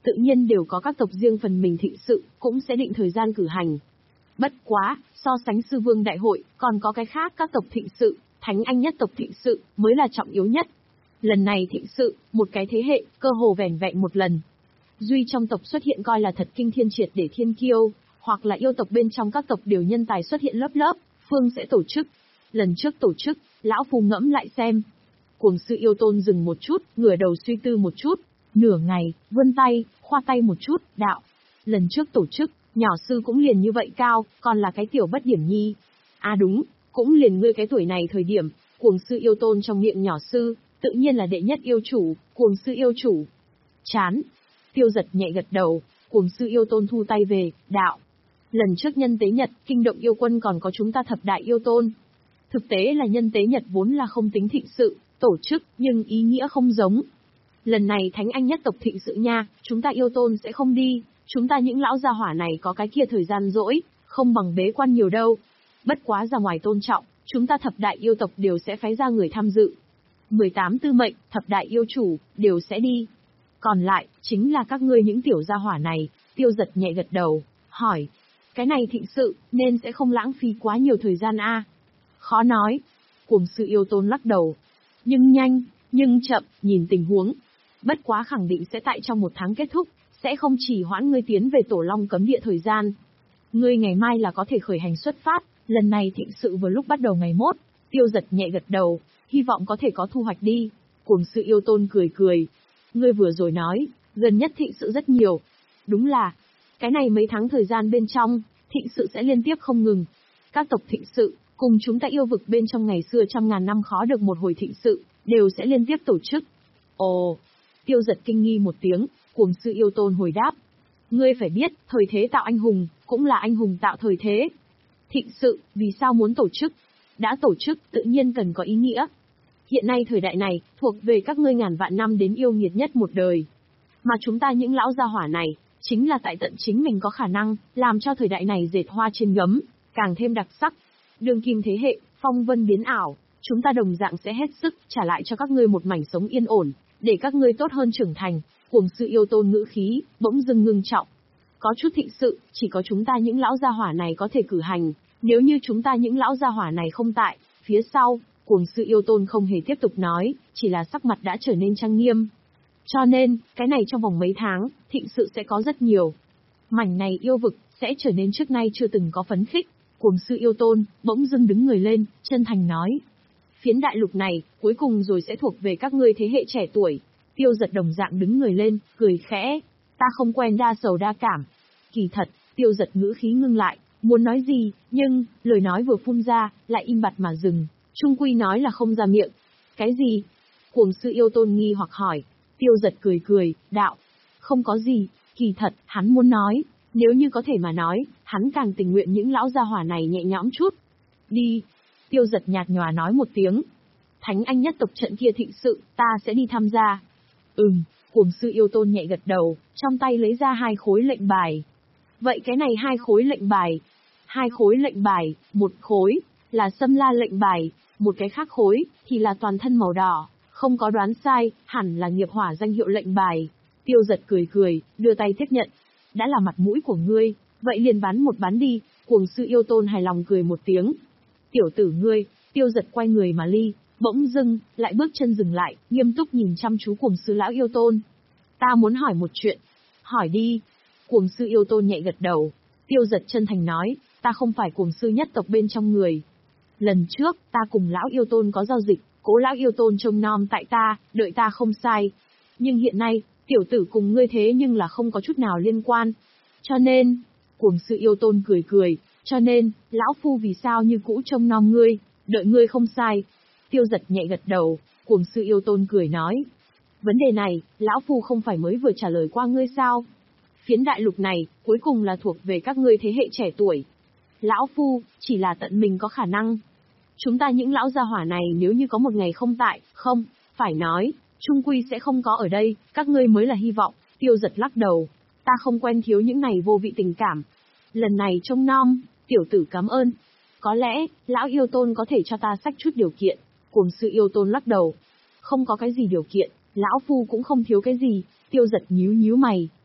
S1: tự nhiên đều có các tộc riêng phần mình thịnh sự, cũng sẽ định thời gian cử hành. Bất quá, so sánh sư vương đại hội, còn có cái khác các tộc thịnh sự, thánh anh nhất tộc thịnh sự, mới là trọng yếu nhất. Lần này thịnh sự, một cái thế hệ, cơ hồ vẻn vẹn một lần. Duy trong tộc xuất hiện coi là thật kinh thiên triệt để thiên kiêu, hoặc là yêu tộc bên trong các tộc đều nhân tài xuất hiện lớp lớp, phương sẽ tổ chức. Lần trước tổ chức, lão phu ngẫm lại xem. Cuồng sư yêu tôn dừng một chút, ngửa đầu suy tư một chút, nửa ngày, vươn tay, khoa tay một chút, đạo. Lần trước tổ chức, nhỏ sư cũng liền như vậy cao, còn là cái tiểu bất điểm nhi. À đúng, cũng liền ngươi cái tuổi này thời điểm, cuồng sư yêu tôn trong miệng nhỏ sư, tự nhiên là đệ nhất yêu chủ, cuồng sư yêu chủ. Chán. Tiêu giật nhẹ gật đầu, cuồng sư yêu tôn thu tay về, đạo. Lần trước nhân tế nhật, kinh động yêu quân còn có chúng ta thập đại yêu tôn. Thực tế là nhân tế nhật vốn là không tính thịnh sự, tổ chức, nhưng ý nghĩa không giống. Lần này thánh anh nhất tộc thịnh sự nha, chúng ta yêu tôn sẽ không đi, chúng ta những lão gia hỏa này có cái kia thời gian rỗi, không bằng bế quan nhiều đâu. Bất quá ra ngoài tôn trọng, chúng ta thập đại yêu tộc đều sẽ phái ra người tham dự. mười tám tư mệnh, thập đại yêu chủ, đều sẽ đi. Còn lại, chính là các ngươi những tiểu gia hỏa này, Tiêu giật nhẹ gật đầu, hỏi. Cái này thịnh sự, nên sẽ không lãng phí quá nhiều thời gian a? Khó nói. Cuồng sư yêu tôn lắc đầu. Nhưng nhanh, nhưng chậm, nhìn tình huống. Bất quá khẳng định sẽ tại trong một tháng kết thúc, sẽ không chỉ hoãn ngươi tiến về tổ long cấm địa thời gian. Ngươi ngày mai là có thể khởi hành xuất phát, lần này thịnh sự vừa lúc bắt đầu ngày mốt. Tiêu giật nhẹ gật đầu, hy vọng có thể có thu hoạch đi. Cuồng sư yêu tôn cười cười. Ngươi vừa rồi nói, gần nhất thịnh sự rất nhiều. Đúng là, cái này mấy tháng thời gian bên trong, thịnh sự sẽ liên tiếp không ngừng. Các tộc thịnh sự, cùng chúng ta yêu vực bên trong ngày xưa trăm ngàn năm khó được một hồi thịnh sự, đều sẽ liên tiếp tổ chức. Ồ, Tiêu giật kinh nghi một tiếng, cuồng sư yêu tôn hồi đáp. Ngươi phải biết, thời thế tạo anh hùng, cũng là anh hùng tạo thời thế. Thịnh sự, vì sao muốn tổ chức? Đã tổ chức, tự nhiên cần có ý nghĩa. Hiện nay thời đại này, thuộc về các ngươi ngàn vạn năm đến yêu nghiệt nhất một đời. Mà chúng ta những lão gia hỏa này, chính là tại tận chính mình có khả năng, làm cho thời đại này dệt hoa trên gấm, càng thêm đặc sắc. Đường kim thế hệ, phong vân biến ảo, chúng ta đồng dạng sẽ hết sức trả lại cho các ngươi một mảnh sống yên ổn, để các ngươi tốt hơn trưởng thành. Cuồng sư yêu tôn ngữ khí, bỗng dưng ngưng trọng. Có chút thịnh sự, chỉ có chúng ta những lão gia hỏa này có thể cử hành, nếu như chúng ta những lão gia hỏa này không tại, phía sau, cuồng sư yêu tôn không hề tiếp tục nói, chỉ là sắc mặt đã trở nên trang nghiêm. Cho nên, cái này trong vòng mấy tháng, thịnh sự sẽ có rất nhiều. Mảnh này yêu vực, sẽ trở nên trước nay chưa từng có phấn khích. Cuồng sư yêu tôn, bỗng dưng đứng người lên, chân thành nói. Phiến đại lục này, cuối cùng rồi sẽ thuộc về các ngươi thế hệ trẻ tuổi. Tiêu giật đồng dạng đứng người lên, cười khẽ. Ta không quen đa sầu đa cảm. Kỳ thật, tiêu giật ngữ khí ngưng lại, muốn nói gì, nhưng, lời nói vừa phun ra, lại im bặt mà dừng. Trung quy nói là không ra miệng. Cái gì? Cuồng sư yêu tôn nghi hoặc hỏi. Tiêu giật cười cười, đạo. Không có gì, kỳ thật, hắn muốn nói. Nếu như có thể mà nói, hắn càng tình nguyện những lão gia hỏa này nhẹ nhõm chút. Đi. Tiêu giật nhạt nhòa nói một tiếng. Thánh anh nhất tộc trận kia thịnh sự, ta sẽ đi tham gia. Ừm, cuồng sư yêu tôn nhẹ gật đầu, trong tay lấy ra hai khối lệnh bài. Vậy cái này hai khối lệnh bài. Hai khối lệnh bài, một khối, là xâm la lệnh bài, một cái khác khối, thì là toàn thân màu đỏ. Không có đoán sai, hẳn là nghiệp hỏa danh hiệu lệnh bài. Tiêu giật cười cười, đưa tay tiếp nhận. Đã là mặt mũi của ngươi, vậy liền bán một bán đi. Cuồng sư yêu tôn hài lòng cười một tiếng. Tiểu tử ngươi, tiêu giật quay người mà ly, bỗng dưng, lại bước chân dừng lại, nghiêm túc nhìn chăm chú cuồng sư lão yêu tôn. Ta muốn hỏi một chuyện. Hỏi đi. Cuồng sư yêu tôn nhẹ gật đầu. Tiêu giật chân thành nói, ta không phải cuồng sư nhất tộc bên trong người. Lần trước, ta cùng lão yêu tôn có giao dịch, cố lão yêu tôn trông nom tại ta, đợi ta không sai. Nhưng hiện nay, tiểu tử cùng ngươi thế nhưng là không có chút nào liên quan. Cho nên, cuồng sư yêu tôn cười cười, cho nên, lão phu vì sao như cũ trông nom ngươi, đợi ngươi không sai. Tiêu giật nhẹ gật đầu, cuồng sư yêu tôn cười nói. Vấn đề này, lão phu không phải mới vừa trả lời qua ngươi sao? Phiến đại lục này, cuối cùng là thuộc về các ngươi thế hệ trẻ tuổi. Lão phu, chỉ là tận mình có khả năng. Chúng ta những lão gia hỏa này nếu như có một ngày không tại, không, phải nói, trung quy sẽ không có ở đây, các ngươi mới là hy vọng. Tiêu giật lắc đầu, ta không quen thiếu những này vô vị tình cảm. Lần này trông nom, tiểu tử cảm ơn. Có lẽ, lão yêu tôn có thể cho ta xách chút điều kiện. Cuồng sư yêu tôn lắc đầu. Không có cái gì điều kiện, lão phu cũng không thiếu cái gì. Tiêu giật nhíu nhíu mày.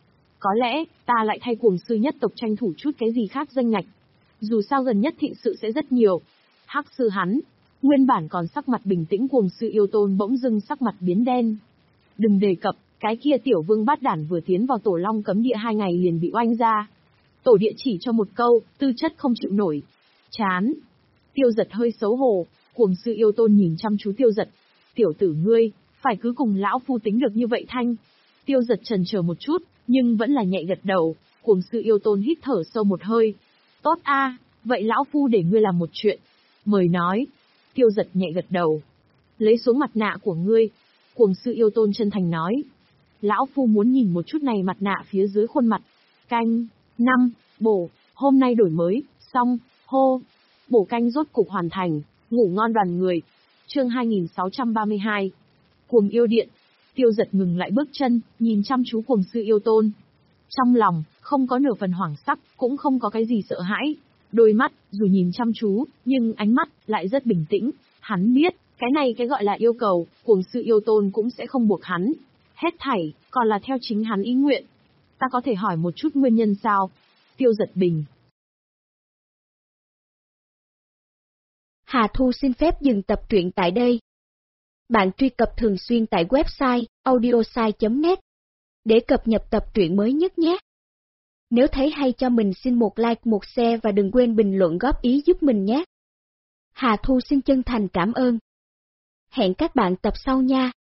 S1: Có lẽ, ta lại thay cuồng sư nhất tộc tranh thủ chút cái gì khác danh ngạch. Dù sao gần nhất thịnh sự sẽ rất nhiều. Hắc sư hắn, nguyên bản còn sắc mặt bình tĩnh cuồng sư yêu tôn bỗng dưng sắc mặt biến đen. Đừng đề cập, cái kia tiểu vương bát đản vừa tiến vào tổ long cấm địa hai ngày liền bị oanh ra. Tổ địa chỉ cho một câu, tư chất không chịu nổi. Chán. Tiêu Giật hơi xấu hổ, cuồng sư yêu tôn nhìn chăm chú Tiêu Giật. Tiểu tử ngươi, phải cứ cùng lão phu tính được như vậy thanh. Tiêu Giật chần chờ một chút, nhưng vẫn là nhẹ gật đầu, cuồng sư yêu tôn hít thở sâu một hơi. Tốt a, vậy lão phu để ngươi làm một chuyện. Mời nói. Tiêu Giật nhẹ gật đầu. Lấy xuống mặt nạ của ngươi. Cuồng sư yêu tôn chân thành nói. Lão phu muốn nhìn một chút này mặt nạ phía dưới khuôn mặt. Canh, năm, bổ, hôm nay đổi mới, xong, hô. Bổ canh rốt cục hoàn thành, ngủ ngon đoàn người. Chương hai nghìn sáu trăm ba mươi hai. Cuồng yêu điện. Tiêu Giật ngừng lại bước chân, nhìn chăm chú cuồng sư yêu tôn. Trong lòng, không có nửa phần hoảng sắc, cũng không có cái gì sợ hãi. Đôi mắt, dù nhìn chăm chú, nhưng ánh mắt lại rất bình tĩnh. Hắn biết, cái này cái gọi là yêu cầu, cuồng sư yêu tôn cũng sẽ không buộc hắn. Hết thảy, còn là theo chính hắn ý nguyện. Ta có thể hỏi một chút nguyên nhân sao? Tiêu Giật bình.
S2: Hà Thu xin phép dừng tập truyện tại đây. Bạn truy cập thường xuyên tại website audiosai chấm net để cập nhật tập truyện mới nhất nhé. Nếu thấy hay cho mình xin một like, một share và đừng quên bình luận góp ý giúp mình nhé. Hà Thu xin chân thành cảm ơn. Hẹn các bạn tập sau nha.